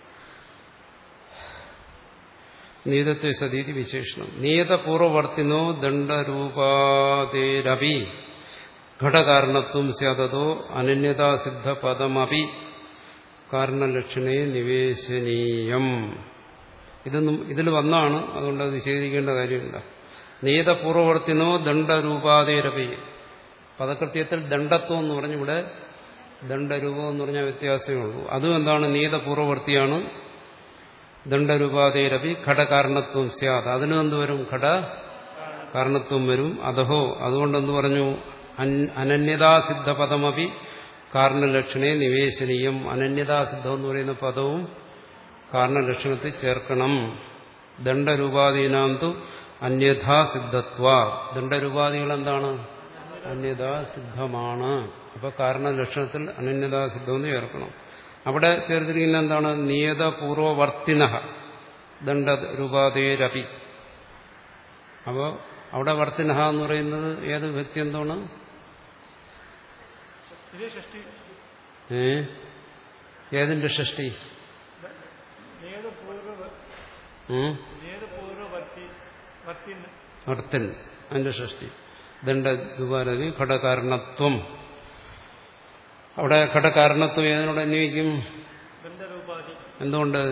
[SPEAKER 1] നിയതത്വ സതീതി വിശേഷണം. നിയതപൂർവവർത്തിനോ ദണ്ഡരൂപാതേരപി ഘടകാരണത്വം സ്യാതോ അനന്യതാസിദ്ധ പദമപി കാരണലക്ഷണേ നിവേശനീയം. ഇതൊന്നും ഇതിൽ വന്നാണ്, അതുകൊണ്ട് അത് നിഷേധിക്കേണ്ട കാര്യമില്ല. നിയതപൂർവവർത്തിനോ ദണ്ഡരൂപാതേരപി. പദകൃത്യത്തിൽ ദണ്ഡത്വം എന്ന് പറഞ്ഞ് ഇവിടെ ദണ്ഡരൂപം എന്ന് പറഞ്ഞാൽ വ്യത്യാസമേ ഉള്ളൂ. അതും എന്താണ്? നിയതപൂർവവർത്തിയാണ്. ദണ്ഡരൂപാതേരപി ഘടകാരണത്വം സ്യാത്. അതിനും എന്ത് വരും? ഘട കാരണത്വം വരും. അതഹോ അതുകൊണ്ടെന്ന് പറഞ്ഞു? അനന്യതാസിദ്ധ പദമപി കാരണലക്ഷണേ നിവേശനീയം. അനന്യതാസിദ്ധം എന്ന് പറയുന്ന പദവും കാരണലക്ഷണത്തിൽ ചേർക്കണം. ദണ്ഡരൂപാദീനാന്തു അന്യഥാസിദ്ധത്വ. ദണ്ഡരൂപാദികൾ എന്താണ്? അന്യഥാസിദ്ധമാണ്. അപ്പൊ കാരണലക്ഷണത്തിൽ അനന്യതാസിദ്ധം എന്ന് ചേർക്കണം. അവിടെ ചേർത്തിരിക്കുന്ന എന്താണ്? നിയതപൂർവവർത്തിന ദണ്ഡരൂപാദേരപി. അപ്പോ അവിടെ വർത്തിനഹ എന്ന് പറയുന്നത് ഏത് വ്യക്തി? എന്താണ്? ഏ ഏതിന്റെ ഷഷ്ടി? വർത്തിൻ, അതിന്റെ ഷഷ്ടി. ദണ്ഡരൂപാദി ഘടകാരണത്വം. അവിടെ ഘടകാരണത്വം ഏതിനോട് അന്വയിക്കും? എന്തുകൊണ്ട്?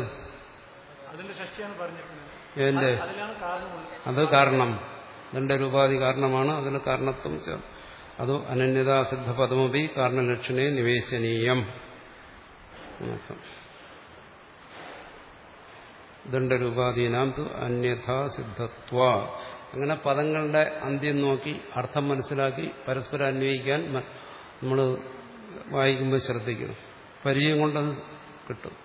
[SPEAKER 1] ഏതിന്റെ? അത് കാരണം. ദണ്ഡരൂപാദി കാരണമാണ്, അതിന് കാരണത്വം. അതോ അനന്യതാസിദ്ധ പദമപി കാരണലക്ഷണേ നിവേശനീയം. ദണ്ഡരൂപാദീനാം തു അന്യഥാസിദ്ധത്വ. അങ്ങനെ പദങ്ങളുടെ അന്ത്യം നോക്കി അർത്ഥം മനസ്സിലാക്കി പരസ്പരം അന്വയിക്കാൻ നമ്മൾ വായിക്കുമ്പോൾ ശ്രദ്ധിക്കണം. പരിചയം കൊണ്ടത് കിട്ടും.